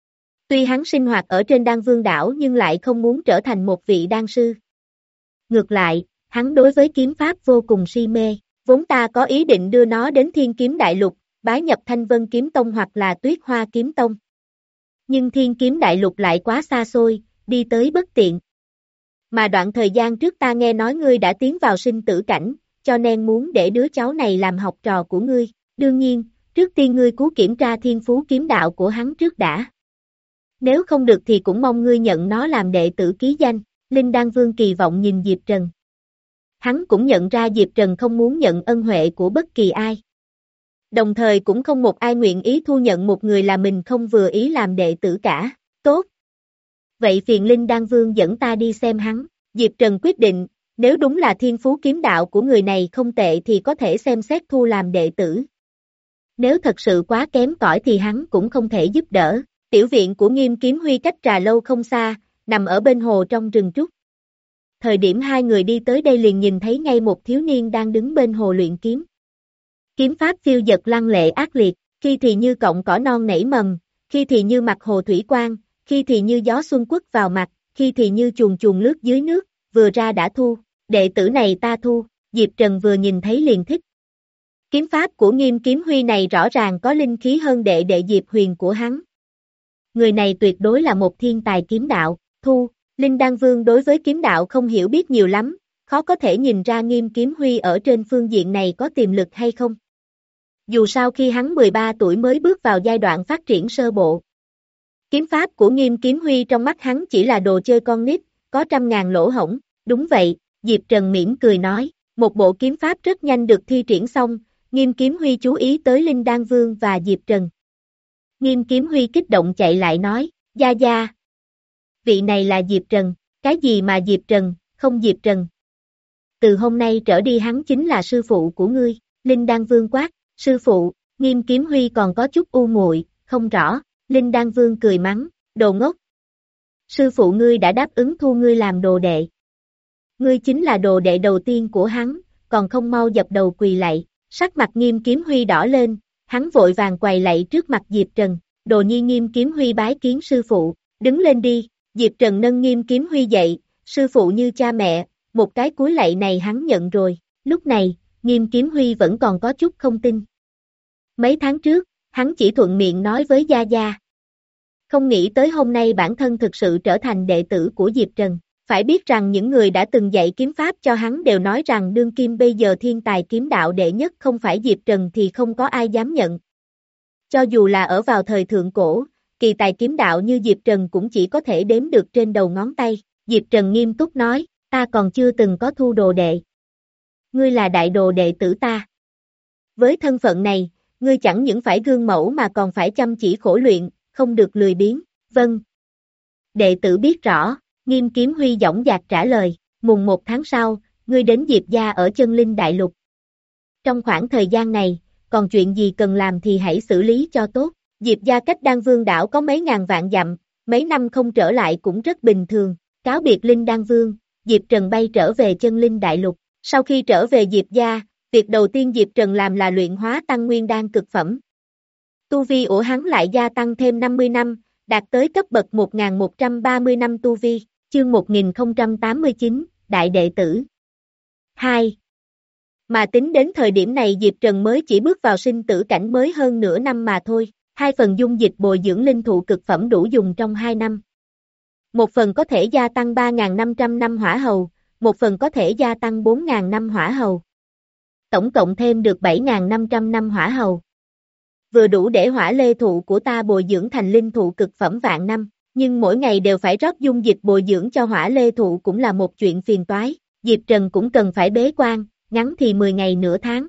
Tuy hắn sinh hoạt ở trên Đan Vương đảo nhưng lại không muốn trở thành một vị đan sư. Ngược lại, hắn đối với kiếm pháp vô cùng si mê, vốn ta có ý định đưa nó đến Thiên Kiếm Đại Lục, bái nhập Thanh Vân Kiếm Tông hoặc là Tuyết Hoa Kiếm Tông. Nhưng Thiên Kiếm Đại Lục lại quá xa xôi, đi tới bất tiện. Mà đoạn thời gian trước ta nghe nói ngươi đã tiến vào sinh tử cảnh, cho nên muốn để đứa cháu này làm học trò của ngươi. Đương nhiên, trước tiên ngươi cứu kiểm tra thiên phú kiếm đạo của hắn trước đã. Nếu không được thì cũng mong ngươi nhận nó làm đệ tử ký danh. Linh Đan Vương kỳ vọng nhìn Diệp Trần. Hắn cũng nhận ra Diệp Trần không muốn nhận ân huệ của bất kỳ ai. Đồng thời cũng không một ai nguyện ý thu nhận một người là mình không vừa ý làm đệ tử cả. Tốt. Vậy phiền Linh Đan Vương dẫn ta đi xem hắn. Diệp Trần quyết định, nếu đúng là thiên phú kiếm đạo của người này không tệ thì có thể xem xét thu làm đệ tử. Nếu thật sự quá kém cỏi thì hắn cũng không thể giúp đỡ. Tiểu viện của Nghiêm Kiếm Huy cách trà lâu không xa, nằm ở bên hồ trong rừng trúc. Thời điểm hai người đi tới đây liền nhìn thấy ngay một thiếu niên đang đứng bên hồ luyện kiếm. Kiếm pháp phiêu dật lăng lệ ác liệt, khi thì như cọng cỏ non nảy mầm, khi thì như mặt hồ thủy quang, khi thì như gió xuân quất vào mặt, khi thì như chuồn chuồn lướt dưới nước, vừa ra đã thu, đệ tử này ta thu, Diệp Trần vừa nhìn thấy liền thích. Kiếm pháp của Nghiêm Kiếm Huy này rõ ràng có linh khí hơn đệ đệ Diệp Huyền của hắn. Người này tuyệt đối là một thiên tài kiếm đạo, thu, Linh Đan Vương đối với kiếm đạo không hiểu biết nhiều lắm, khó có thể nhìn ra Nghiêm Kiếm Huy ở trên phương diện này có tiềm lực hay không. Dù sao khi hắn mười ba tuổi mới bước vào giai đoạn phát triển sơ bộ. Kiếm pháp của Nghiêm Kiếm Huy trong mắt hắn chỉ là đồ chơi con nít, có trăm ngàn lỗ hổng, đúng vậy, Diệp Trần mỉm cười nói, một bộ kiếm pháp rất nhanh được thi triển xong, Nghiêm Kiếm Huy chú ý tới Linh Đan Vương và Diệp Trần. Nghiêm Kiếm Huy kích động chạy lại nói, gia gia. Vị này là Diệp Trần, cái gì mà Diệp Trần, không Diệp Trần. Từ hôm nay trở đi hắn chính là sư phụ của ngươi, Linh Đan Vương quát, sư phụ, Nghiêm Kiếm Huy còn có chút u muội, không rõ, Linh Đan Vương cười mắng, đồ ngốc. Sư phụ ngươi đã đáp ứng thu ngươi làm đồ đệ. Ngươi chính là đồ đệ đầu tiên của hắn, còn không mau dập đầu quỳ lạy, sắc mặt Nghiêm Kiếm Huy đỏ lên, hắn vội vàng quỳ lạy trước mặt Diệp Trần, đồ nhi Nghiêm Kiếm Huy bái kiến sư phụ, đứng lên đi, Diệp Trần nâng Nghiêm Kiếm Huy dậy, sư phụ như cha mẹ, một cái cúi lạy này hắn nhận rồi, lúc này, Nghiêm Kiếm Huy vẫn còn có chút không tin. Mấy tháng trước, hắn chỉ thuận miệng nói với gia gia. Không nghĩ tới hôm nay bản thân thực sự trở thành đệ tử của Diệp Trần. Phải biết rằng những người đã từng dạy kiếm pháp cho hắn đều nói rằng đương kim bây giờ thiên tài kiếm đạo đệ nhất không phải Diệp Trần thì không có ai dám nhận. Cho dù là ở vào thời thượng cổ, kỳ tài kiếm đạo như Diệp Trần cũng chỉ có thể đếm được trên đầu ngón tay. Diệp Trần nghiêm túc nói, ta còn chưa từng có thu đồ đệ. Ngươi là đại đồ đệ tử ta. Với thân phận này, ngươi chẳng những phải gương mẫu mà còn phải chăm chỉ khổ luyện, không được lười biếng. Vâng. Đệ tử biết rõ. Nghiêm Kiếm Huy dõng dạc trả lời, mùng một tháng sau, ngươi đến Diệp gia ở Chân Linh Đại Lục. Trong khoảng thời gian này, còn chuyện gì cần làm thì hãy xử lý cho tốt. Diệp gia cách Đan Vương đảo có mấy ngàn vạn dặm, mấy năm không trở lại cũng rất bình thường. Cáo biệt Linh Đan Vương, Diệp Trần bay trở về Chân Linh Đại Lục. Sau khi trở về Diệp gia, việc đầu tiên Diệp Trần làm là luyện hóa tăng nguyên đan cực phẩm. Tu vi của hắn lại gia tăng thêm năm mươi năm, đạt tới cấp bậc một nghìn một trăm ba mươi năm tu vi. Chương một nghìn không trăm tám mươi chín, Đại đệ tử hai. Mà tính đến thời điểm này Diệp Trần mới chỉ bước vào sinh tử cảnh mới hơn nửa năm mà thôi, hai phần dung dịch bồi dưỡng linh thụ cực phẩm đủ dùng trong hai năm. Một phần có thể gia tăng ba nghìn năm trăm năm hỏa hầu, một phần có thể gia tăng bốn nghìn năm hỏa hầu. Tổng cộng thêm được bảy nghìn năm trăm năm hỏa hầu. Vừa đủ để hỏa lê thụ của ta bồi dưỡng thành linh thụ cực phẩm vạn năm. Nhưng mỗi ngày đều phải rót dung dịch bồi dưỡng cho hỏa lê thụ cũng là một chuyện phiền toái, Diệp Trần cũng cần phải bế quan, ngắn thì mười ngày nửa tháng.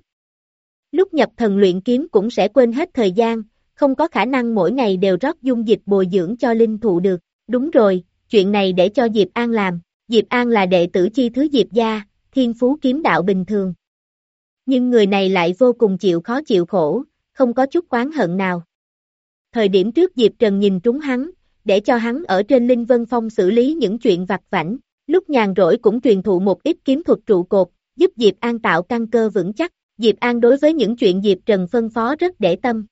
Lúc nhập thần luyện kiếm cũng sẽ quên hết thời gian, không có khả năng mỗi ngày đều rót dung dịch bồi dưỡng cho linh thụ được. Đúng rồi, chuyện này để cho Diệp An làm, Diệp An là đệ tử chi thứ Diệp gia, thiên phú kiếm đạo bình thường. Nhưng người này lại vô cùng chịu khó chịu khổ, không có chút oán hận nào. Thời điểm trước Diệp Trần nhìn trúng hắn, để cho hắn ở trên Linh Vân Phong xử lý những chuyện vặt vãnh, Lúc nhàn rỗi cũng truyền thụ một ít kiếm thuật trụ cột, giúp Diệp An tạo căn cơ vững chắc. Diệp An đối với những chuyện Diệp Trần phân phó rất để tâm.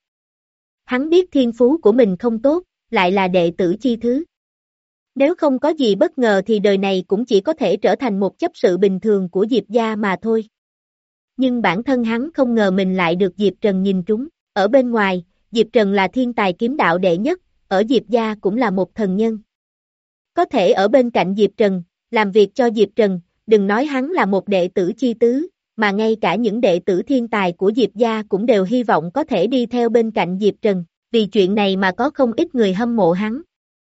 Hắn biết thiên phú của mình không tốt, lại là đệ tử chi thứ. Nếu không có gì bất ngờ thì đời này cũng chỉ có thể trở thành một chấp sự bình thường của Diệp gia mà thôi. Nhưng bản thân hắn không ngờ mình lại được Diệp Trần nhìn trúng. Ở bên ngoài, Diệp Trần là thiên tài kiếm đạo đệ nhất, ở Diệp gia cũng là một thần nhân. Có thể ở bên cạnh Diệp Trần, làm việc cho Diệp Trần, đừng nói hắn là một đệ tử chi tứ, mà ngay cả những đệ tử thiên tài của Diệp gia cũng đều hy vọng có thể đi theo bên cạnh Diệp Trần, vì chuyện này mà có không ít người hâm mộ hắn.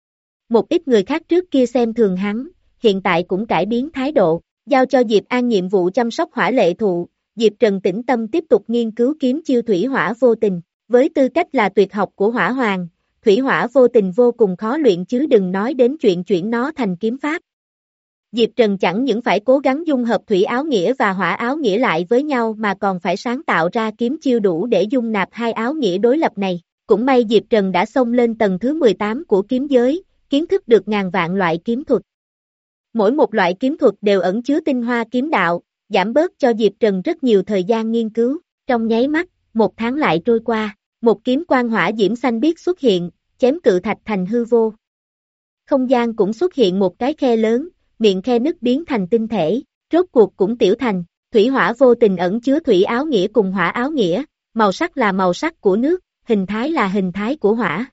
Một ít người khác trước kia xem thường hắn, hiện tại cũng cải biến thái độ, giao cho Diệp An nhiệm vụ chăm sóc hỏa lệ thụ, Diệp Trần tĩnh tâm tiếp tục nghiên cứu kiếm chiêu thủy hỏa vô tình, với tư cách là tuyệt học của hỏa hoàng, thủy hỏa vô tình vô cùng khó luyện chứ đừng nói đến chuyện chuyển nó thành kiếm pháp. Diệp Trần chẳng những phải cố gắng dung hợp thủy áo nghĩa và hỏa áo nghĩa lại với nhau mà còn phải sáng tạo ra kiếm chiêu đủ để dung nạp hai áo nghĩa đối lập này. Cũng may Diệp Trần đã xông lên tầng thứ mười tám của kiếm giới, kiến thức được ngàn vạn loại kiếm thuật. Mỗi một loại kiếm thuật đều ẩn chứa tinh hoa kiếm đạo, giảm bớt cho Diệp Trần rất nhiều thời gian nghiên cứu. Trong nháy mắt, một tháng lại trôi qua, một kiếm quang hỏa diễm xanh biếc xuất hiện, chém cự thạch thành hư vô. Không gian cũng xuất hiện một cái khe lớn, miệng khe nứt biến thành tinh thể, rốt cuộc cũng tiểu thành, thủy hỏa vô tình ẩn chứa thủy áo nghĩa cùng hỏa áo nghĩa, màu sắc là màu sắc của nước, hình thái là hình thái của hỏa.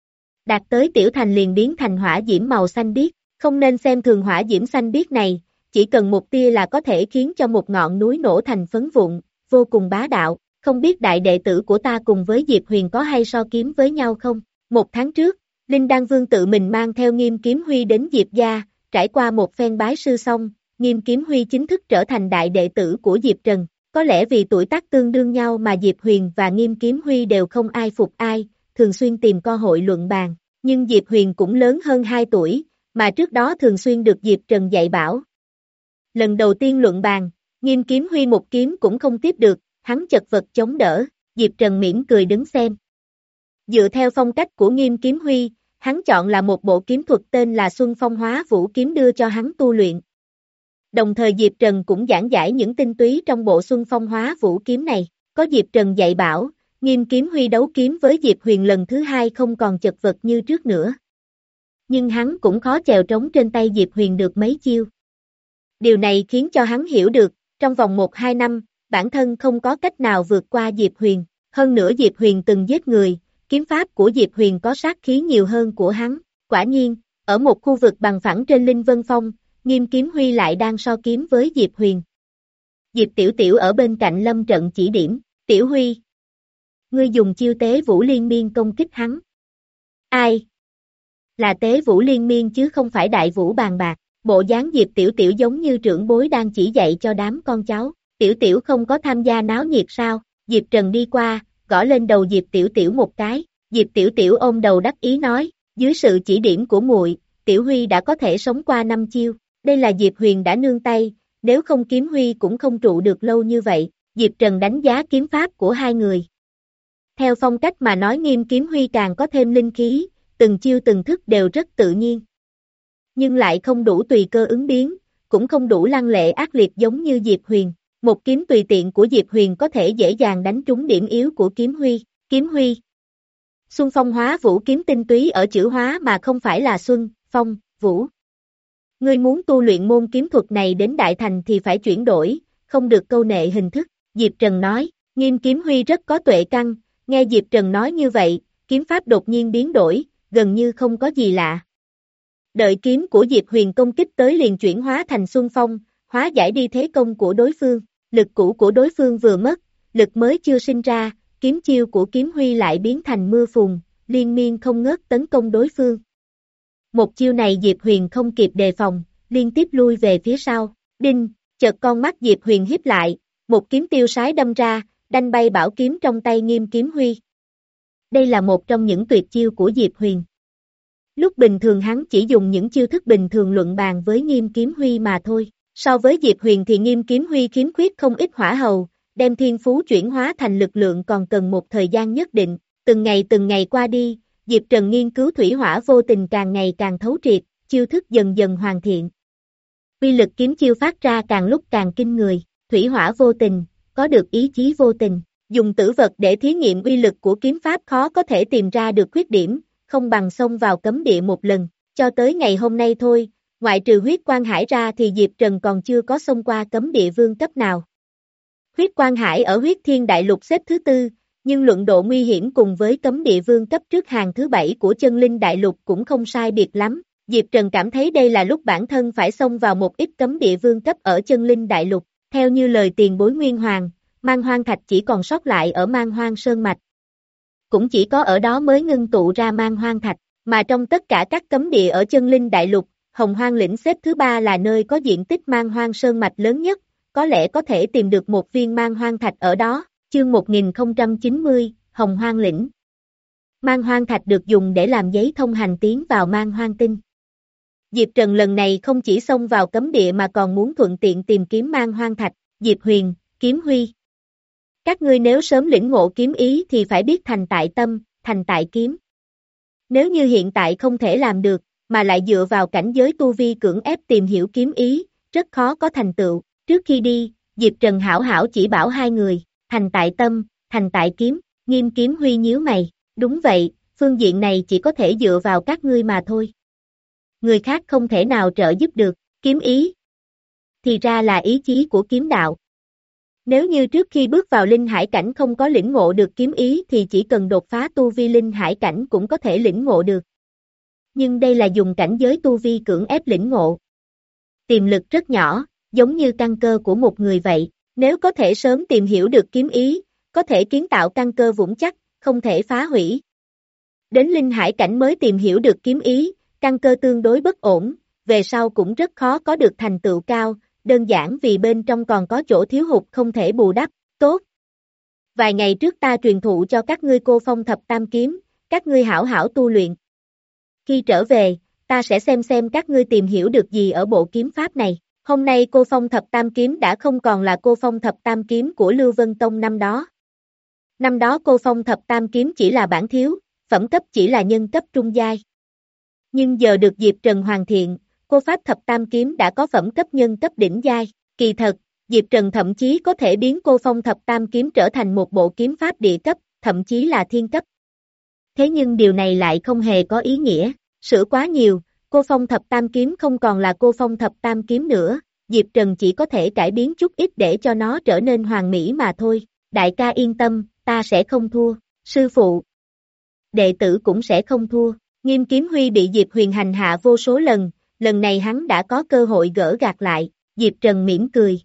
Đạt tới tiểu thành liền biến thành hỏa diễm màu xanh biếc, không nên xem thường hỏa diễm xanh biếc này, chỉ cần một tia là có thể khiến cho một ngọn núi nổ thành phấn vụn, vô cùng bá đạo, không biết đại đệ tử của ta cùng với Diệp Huyền có hay so kiếm với nhau không? Một tháng trước, Linh Đan Vương tự mình mang theo Nghiêm Kiếm Huy đến Diệp gia, trải qua một phen bái sư xong, Nghiêm Kiếm Huy chính thức trở thành đại đệ tử của Diệp Trần. Có lẽ vì tuổi tác tương đương nhau mà Diệp Huyền và Nghiêm Kiếm Huy đều không ai phục ai, thường xuyên tìm cơ hội luận bàn. Nhưng Diệp Huyền cũng lớn hơn hai tuổi, mà trước đó thường xuyên được Diệp Trần dạy bảo. Lần đầu tiên luận bàn, Nghiêm Kiếm Huy một kiếm cũng không tiếp được, hắn chật vật chống đỡ, Diệp Trần mỉm cười đứng xem. Dựa theo phong cách của Nghiêm Kiếm Huy, hắn chọn là một bộ kiếm thuật tên là Xuân Phong Hóa Vũ Kiếm đưa cho hắn tu luyện. Đồng thời Diệp Trần cũng giảng giải những tinh túy trong bộ Xuân Phong Hóa Vũ Kiếm này, có Diệp Trần dạy bảo, Nghiêm Kiếm Huy đấu kiếm với Diệp Huyền lần thứ hai không còn chật vật như trước nữa. Nhưng hắn cũng khó chèo trống trên tay Diệp Huyền được mấy chiêu. Điều này khiến cho hắn hiểu được, trong vòng một hai năm, bản thân không có cách nào vượt qua Diệp Huyền, hơn nữa Diệp Huyền từng giết người, kiếm pháp của Diệp Huyền có sát khí nhiều hơn của hắn. Quả nhiên, ở một khu vực bằng phẳng trên Linh Vân Phong, Nghiêm Kiếm Huy lại đang so kiếm với Diệp Huyền. Diệp Tiểu Tiểu ở bên cạnh lâm trận chỉ điểm, Tiểu Huy, ngươi dùng chiêu tế vũ liên miên công kích hắn. Ai? Là tế vũ liên miên chứ không phải đại vũ bàn bạc, bộ dáng Diệp Tiểu Tiểu giống như trưởng bối đang chỉ dạy cho đám con cháu. Tiểu Tiểu không có tham gia náo nhiệt sao? Diệp Trần đi qua, gõ lên đầu Diệp Tiểu Tiểu một cái, Diệp Tiểu Tiểu ôm đầu đắc ý nói, dưới sự chỉ điểm của muội, Tiểu Huy đã có thể sống qua năm chiêu, đây là Diệp Huyền đã nương tay, nếu không Kiếm Huy cũng không trụ được lâu như vậy. Diệp Trần đánh giá kiếm pháp của hai người. Theo phong cách mà nói Nghiêm Kiếm Huy càng có thêm linh khí, từng chiêu từng thức đều rất tự nhiên. Nhưng lại không đủ tùy cơ ứng biến, cũng không đủ lăng lệ ác liệt giống như Diệp Huyền. Một kiếm tùy tiện của Diệp Huyền có thể dễ dàng đánh trúng điểm yếu của Kiếm Huy. Kiếm Huy. Xuân Phong Hóa Vũ kiếm tinh túy ở chữ hóa mà không phải là Xuân, Phong, Vũ. Ngươi muốn tu luyện môn kiếm thuật này đến đại thành thì phải chuyển đổi, không được câu nệ hình thức. Diệp Trần nói, Nghiêm Kiếm Huy rất có tuệ căn, nghe Diệp Trần nói như vậy, kiếm pháp đột nhiên biến đổi, gần như không có gì lạ. Đợi kiếm của Diệp Huyền công kích tới liền chuyển hóa thành Xuân Phong, hóa giải đi thế công của đối phương, lực cũ của đối phương vừa mất, lực mới chưa sinh ra, kiếm chiêu của Kiếm Huy lại biến thành mưa phùn, liên miên không ngớt tấn công đối phương. Một chiêu này Diệp Huyền không kịp đề phòng, liên tiếp lui về phía sau, đinh, chợt con mắt Diệp Huyền híp lại, một kiếm tiêu sái đâm ra, đanh bay bảo kiếm trong tay Nghiêm Kiếm Huy. Đây là một trong những tuyệt chiêu của Diệp Huyền. Lúc bình thường hắn chỉ dùng những chiêu thức bình thường luận bàn với Nghiêm Kiếm Huy mà thôi. So với Diệp Huyền thì Nghiêm Kiếm Huy khiếm khuyết không ít hỏa hầu, đem thiên phú chuyển hóa thành lực lượng còn cần một thời gian nhất định. Từng ngày từng ngày qua đi, Diệp Trần nghiên cứu thủy hỏa vô tình càng ngày càng thấu triệt, chiêu thức dần dần hoàn thiện. Uy lực kiếm chiêu phát ra càng lúc càng kinh người, thủy hỏa vô tình, có được ý chí vô tình. Dùng tử vật để thí nghiệm uy lực của kiếm pháp khó có thể tìm ra được khuyết điểm, không bằng xông vào cấm địa một lần. Cho tới ngày hôm nay thôi, ngoại trừ huyết quan hải ra thì Diệp Trần còn chưa có xông qua cấm địa vương cấp nào. Huyết quan hải ở huyết thiên đại lục xếp thứ tư, nhưng luận độ nguy hiểm cùng với cấm địa vương cấp trước hàng thứ bảy của chân linh đại lục cũng không sai biệt lắm. Diệp Trần cảm thấy đây là lúc bản thân phải xông vào một ít cấm địa vương cấp ở chân linh đại lục. Theo như lời tiền bối Nguyên Hoàng, Man Hoang Thạch chỉ còn sót lại ở Man Hoang Sơn Mạch. Cũng chỉ có ở đó mới ngưng tụ ra Man Hoang Thạch, mà trong tất cả các cấm địa ở chân linh đại lục, Hồng Hoang lĩnh xếp thứ ba là nơi có diện tích Man Hoang Sơn Mạch lớn nhất, có lẽ có thể tìm được một viên Man Hoang Thạch ở đó. Chương một nghìn không trăm chín mươi, Hồng Hoang lĩnh. Man Hoang Thạch được dùng để làm giấy thông hành tiến vào Man Hoang Tinh. Diệp Trần lần này không chỉ xông vào cấm địa mà còn muốn thuận tiện tìm kiếm Man Hoang Thạch. Diệp Huyền, Kiếm Huy. Các ngươi nếu sớm lĩnh ngộ kiếm ý thì phải biết thành tại tâm, thành tại kiếm. Nếu như hiện tại không thể làm được, mà lại dựa vào cảnh giới tu vi cưỡng ép tìm hiểu kiếm ý, rất khó có thành tựu. Trước khi đi, Diệp Trần hảo hảo chỉ bảo hai người, thành tại tâm, thành tại kiếm. Nghiêm Kiếm Huy nhíu mày, đúng vậy, phương diện này chỉ có thể dựa vào các ngươi mà thôi. Người khác không thể nào trợ giúp được. Kiếm ý thì ra là ý chí của kiếm đạo. Nếu như trước khi bước vào linh hải cảnh không có lĩnh ngộ được kiếm ý thì chỉ cần đột phá tu vi linh hải cảnh cũng có thể lĩnh ngộ được. Nhưng đây là dùng cảnh giới tu vi cưỡng ép lĩnh ngộ. Tiềm lực rất nhỏ, giống như căn cơ của một người vậy. Nếu có thể sớm tìm hiểu được kiếm ý, có thể kiến tạo căn cơ vững chắc, không thể phá hủy. Đến linh hải cảnh mới tìm hiểu được kiếm ý, căn cơ tương đối bất ổn, về sau cũng rất khó có được thành tựu cao, đơn giản vì bên trong còn có chỗ thiếu hụt không thể bù đắp. Tốt. Vài ngày trước ta truyền thụ cho các ngươi Cô Phong Thập Tam Kiếm, các ngươi hảo hảo tu luyện. Khi trở về, ta sẽ xem xem các ngươi tìm hiểu được gì ở bộ kiếm pháp này. Hôm nay Cô Phong Thập Tam Kiếm đã không còn là Cô Phong Thập Tam Kiếm của Lưu Vân Tông năm đó. Năm đó Cô Phong Thập Tam Kiếm chỉ là bản thiếu, phẩm cấp chỉ là nhân cấp trung giai. Nhưng giờ được Diệp Trần hoàn thiện, Cô Pháp Thập Tam Kiếm đã có phẩm cấp nhân cấp đỉnh giai. Kỳ thật, Diệp Trần thậm chí có thể biến Cô Phong Thập Tam Kiếm trở thành một bộ kiếm pháp địa cấp, thậm chí là thiên cấp. Thế nhưng điều này lại không hề có ý nghĩa, sửa quá nhiều, Cô Phong Thập Tam Kiếm không còn là Cô Phong Thập Tam Kiếm nữa, Diệp Trần chỉ có thể cải biến chút ít để cho nó trở nên hoàn mỹ mà thôi. Đại ca yên tâm, ta sẽ không thua, sư phụ. Đệ tử cũng sẽ không thua. Nghiêm Kiếm Huy bị Diệp Huyền hành hạ vô số lần, lần này hắn đã có cơ hội gỡ gạt lại, Diệp Trần mỉm cười.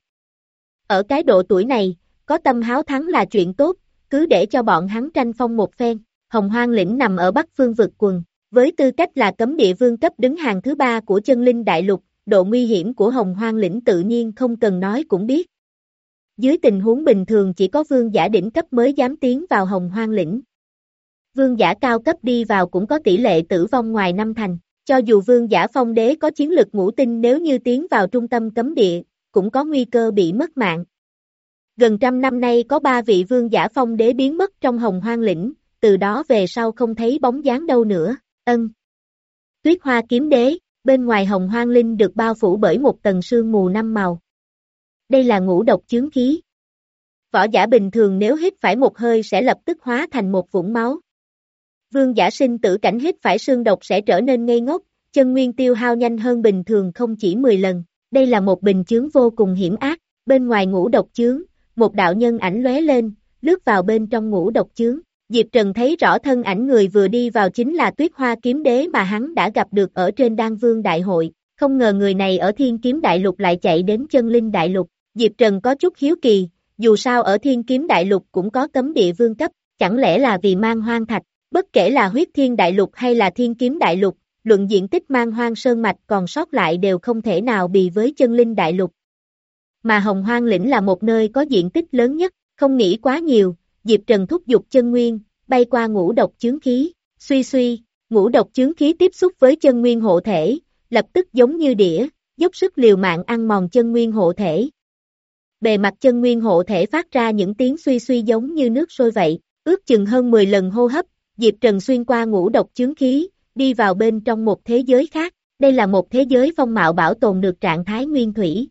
Ở cái độ tuổi này, có tâm háo thắng là chuyện tốt, cứ để cho bọn hắn tranh phong một phen. Hồng Hoang lĩnh nằm ở Bắc Phương vực quần, với tư cách là cấm địa vương cấp đứng hàng thứ ba của chân linh đại lục, độ nguy hiểm của Hồng Hoang lĩnh tự nhiên không cần nói cũng biết. Dưới tình huống bình thường chỉ có vương giả đỉnh cấp mới dám tiến vào Hồng Hoang lĩnh. Vương giả cao cấp đi vào cũng có tỷ lệ tử vong ngoài năm thành, cho dù vương giả phong đế có chiến lực ngũ tinh nếu như tiến vào trung tâm cấm địa, cũng có nguy cơ bị mất mạng. Gần trăm năm nay có ba vị vương giả phong đế biến mất trong Hồng Hoang lĩnh, từ đó về sau không thấy bóng dáng đâu nữa. Ân. Tuyết Hoa Kiếm Đế, bên ngoài Hồng Hoang linh được bao phủ bởi một tầng sương mù năm màu. Đây là ngũ độc chướng khí. Võ giả bình thường nếu hít phải một hơi sẽ lập tức hóa thành một vũng máu. Vương giả sinh tử cảnh hít phải sương độc sẽ trở nên ngây ngốc, chân nguyên tiêu hao nhanh hơn bình thường không chỉ mười lần. Đây là một bình chướng vô cùng hiểm ác, bên ngoài ngũ độc chướng, một đạo nhân ảnh lóe lên, lướt vào bên trong ngũ độc chướng. Diệp Trần thấy rõ thân ảnh người vừa đi vào chính là Tuyết Hoa Kiếm Đế mà hắn đã gặp được ở trên Đan Vương Đại Hội, không ngờ người này ở Thiên Kiếm Đại Lục lại chạy đến Chân Linh Đại Lục. Diệp Trần có chút hiếu kỳ, dù sao ở Thiên Kiếm Đại Lục cũng có cấm địa vương cấp, chẳng lẽ là vì Man Hoang Thạch, bất kể là Huyết Thiên Đại Lục hay là Thiên Kiếm Đại Lục, luận diện tích Man Hoang Sơn Mạch còn sót lại đều không thể nào bì với Chân Linh Đại Lục. Mà Hồng Hoang lĩnh là một nơi có diện tích lớn nhất, không nghĩ quá nhiều, Diệp Trần thúc giục chân nguyên, bay qua ngũ độc chướng khí, suy suy, ngũ độc chướng khí tiếp xúc với chân nguyên hộ thể, lập tức giống như đĩa, dốc sức liều mạng ăn mòn chân nguyên hộ thể. Bề mặt chân nguyên hộ thể phát ra những tiếng suy suy giống như nước sôi vậy, ước chừng hơn mười lần hô hấp, Diệp Trần xuyên qua ngũ độc chướng khí, đi vào bên trong một thế giới khác, Đây là một thế giới phong mạo bảo tồn được trạng thái nguyên thủy.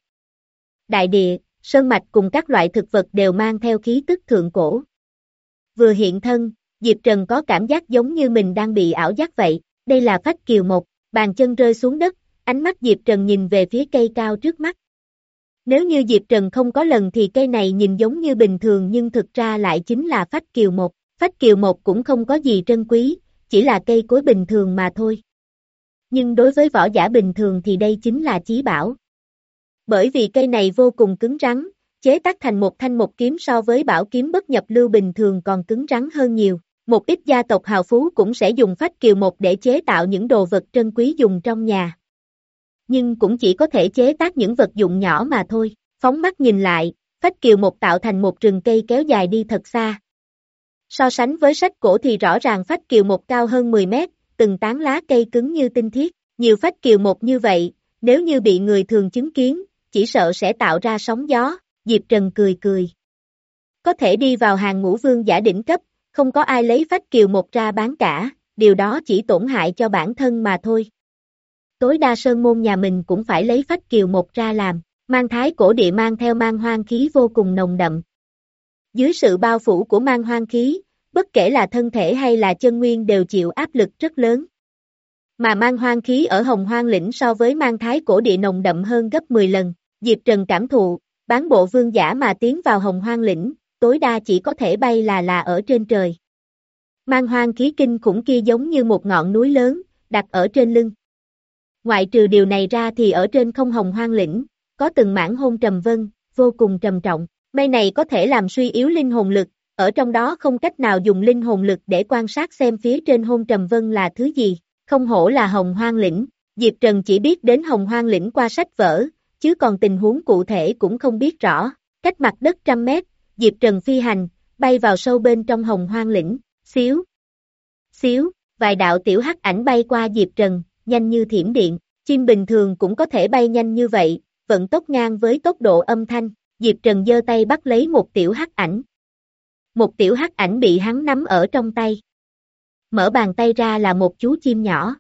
Đại địa, sơn mạch cùng các loại thực vật đều mang theo khí tức thượng cổ. Vừa hiện thân, Diệp Trần có cảm giác giống như mình đang bị ảo giác vậy. Đây là phách kiều mộc, bàn chân rơi xuống đất, ánh mắt Diệp Trần nhìn về phía cây cao trước mắt. Nếu như Diệp Trần không có lần thì cây này nhìn giống như bình thường nhưng thực ra lại chính là phách kiều mộc. Phách kiều mộc cũng không có gì trân quý, chỉ là cây cối bình thường mà thôi. Nhưng đối với võ giả bình thường thì đây chính là chí bảo. Bởi vì cây này vô cùng cứng rắn, chế tác thành một thanh một kiếm so với bảo kiếm bất nhập lưu bình thường còn cứng rắn hơn nhiều. Một ít gia tộc hào phú cũng sẽ dùng phách kiều mộc để chế tạo những đồ vật trân quý dùng trong nhà. Nhưng cũng chỉ có thể chế tác những vật dụng nhỏ mà thôi. Phóng mắt nhìn lại, phách kiều mộc tạo thành một rừng cây kéo dài đi thật xa. So sánh với sách cổ thì rõ ràng phách kiều mộc cao hơn mười mét, từng tán lá cây cứng như tinh thiết. Nhiều phách kiều mộc như vậy, nếu như bị người thường chứng kiến, chỉ sợ sẽ tạo ra sóng gió. Diệp Trần cười cười. Có thể đi vào hàng ngũ vương giả đỉnh cấp, không có ai lấy phách kiều mộc ra bán cả, điều đó chỉ tổn hại cho bản thân mà thôi. Tối đa sơn môn nhà mình cũng phải lấy phách kiều mộc ra làm, mang thái cổ địa mang theo mang hoang khí vô cùng nồng đậm. Dưới sự bao phủ của mang hoang khí, bất kể là thân thể hay là chân nguyên đều chịu áp lực rất lớn. Mà mang hoang khí ở Hồng Hoang lĩnh so với mang thái cổ địa nồng đậm hơn gấp mười lần, Diệp Trần cảm thụ, bán bộ vương giả mà tiến vào Hồng Hoang lĩnh, tối đa chỉ có thể bay là là ở trên trời. Mang hoang khí kinh khủng kia giống như một ngọn núi lớn, đặt ở trên lưng. Ngoại trừ điều này ra thì ở trên không Hồng Hoang lĩnh, có từng mảng hôn trầm vân, vô cùng trầm trọng. Mây này có thể làm suy yếu linh hồn lực, ở trong đó không cách nào dùng linh hồn lực để quan sát xem phía trên hôn trầm vân là thứ gì. Không hổ là Hồng Hoang lĩnh, Diệp Trần chỉ biết đến Hồng Hoang lĩnh qua sách vở, chứ còn tình huống cụ thể cũng không biết rõ. Cách mặt đất trăm mét, Diệp Trần phi hành, bay vào sâu bên trong Hồng Hoang lĩnh, xíu, xíu, vài đạo tiểu hắc ảnh bay qua Diệp Trần, nhanh như thiểm điện, chim bình thường cũng có thể bay nhanh như vậy, vận tốc ngang với tốc độ âm thanh, Diệp Trần giơ tay bắt lấy một tiểu hắc ảnh. Một tiểu hắc ảnh bị hắn nắm ở trong tay. Mở bàn tay ra là một chú chim nhỏ.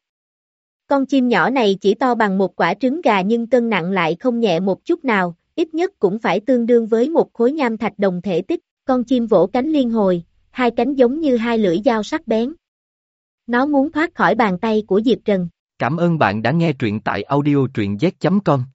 Con chim nhỏ này chỉ to bằng một quả trứng gà nhưng cân nặng lại không nhẹ một chút nào, ít nhất cũng phải tương đương với một khối nham thạch đồng thể tích. Con chim vỗ cánh liên hồi, hai cánh giống như hai lưỡi dao sắc bén. Nó muốn thoát khỏi bàn tay của Diệp Trần. Cảm ơn bạn đã nghe truyện tại audio truyện z chấm com.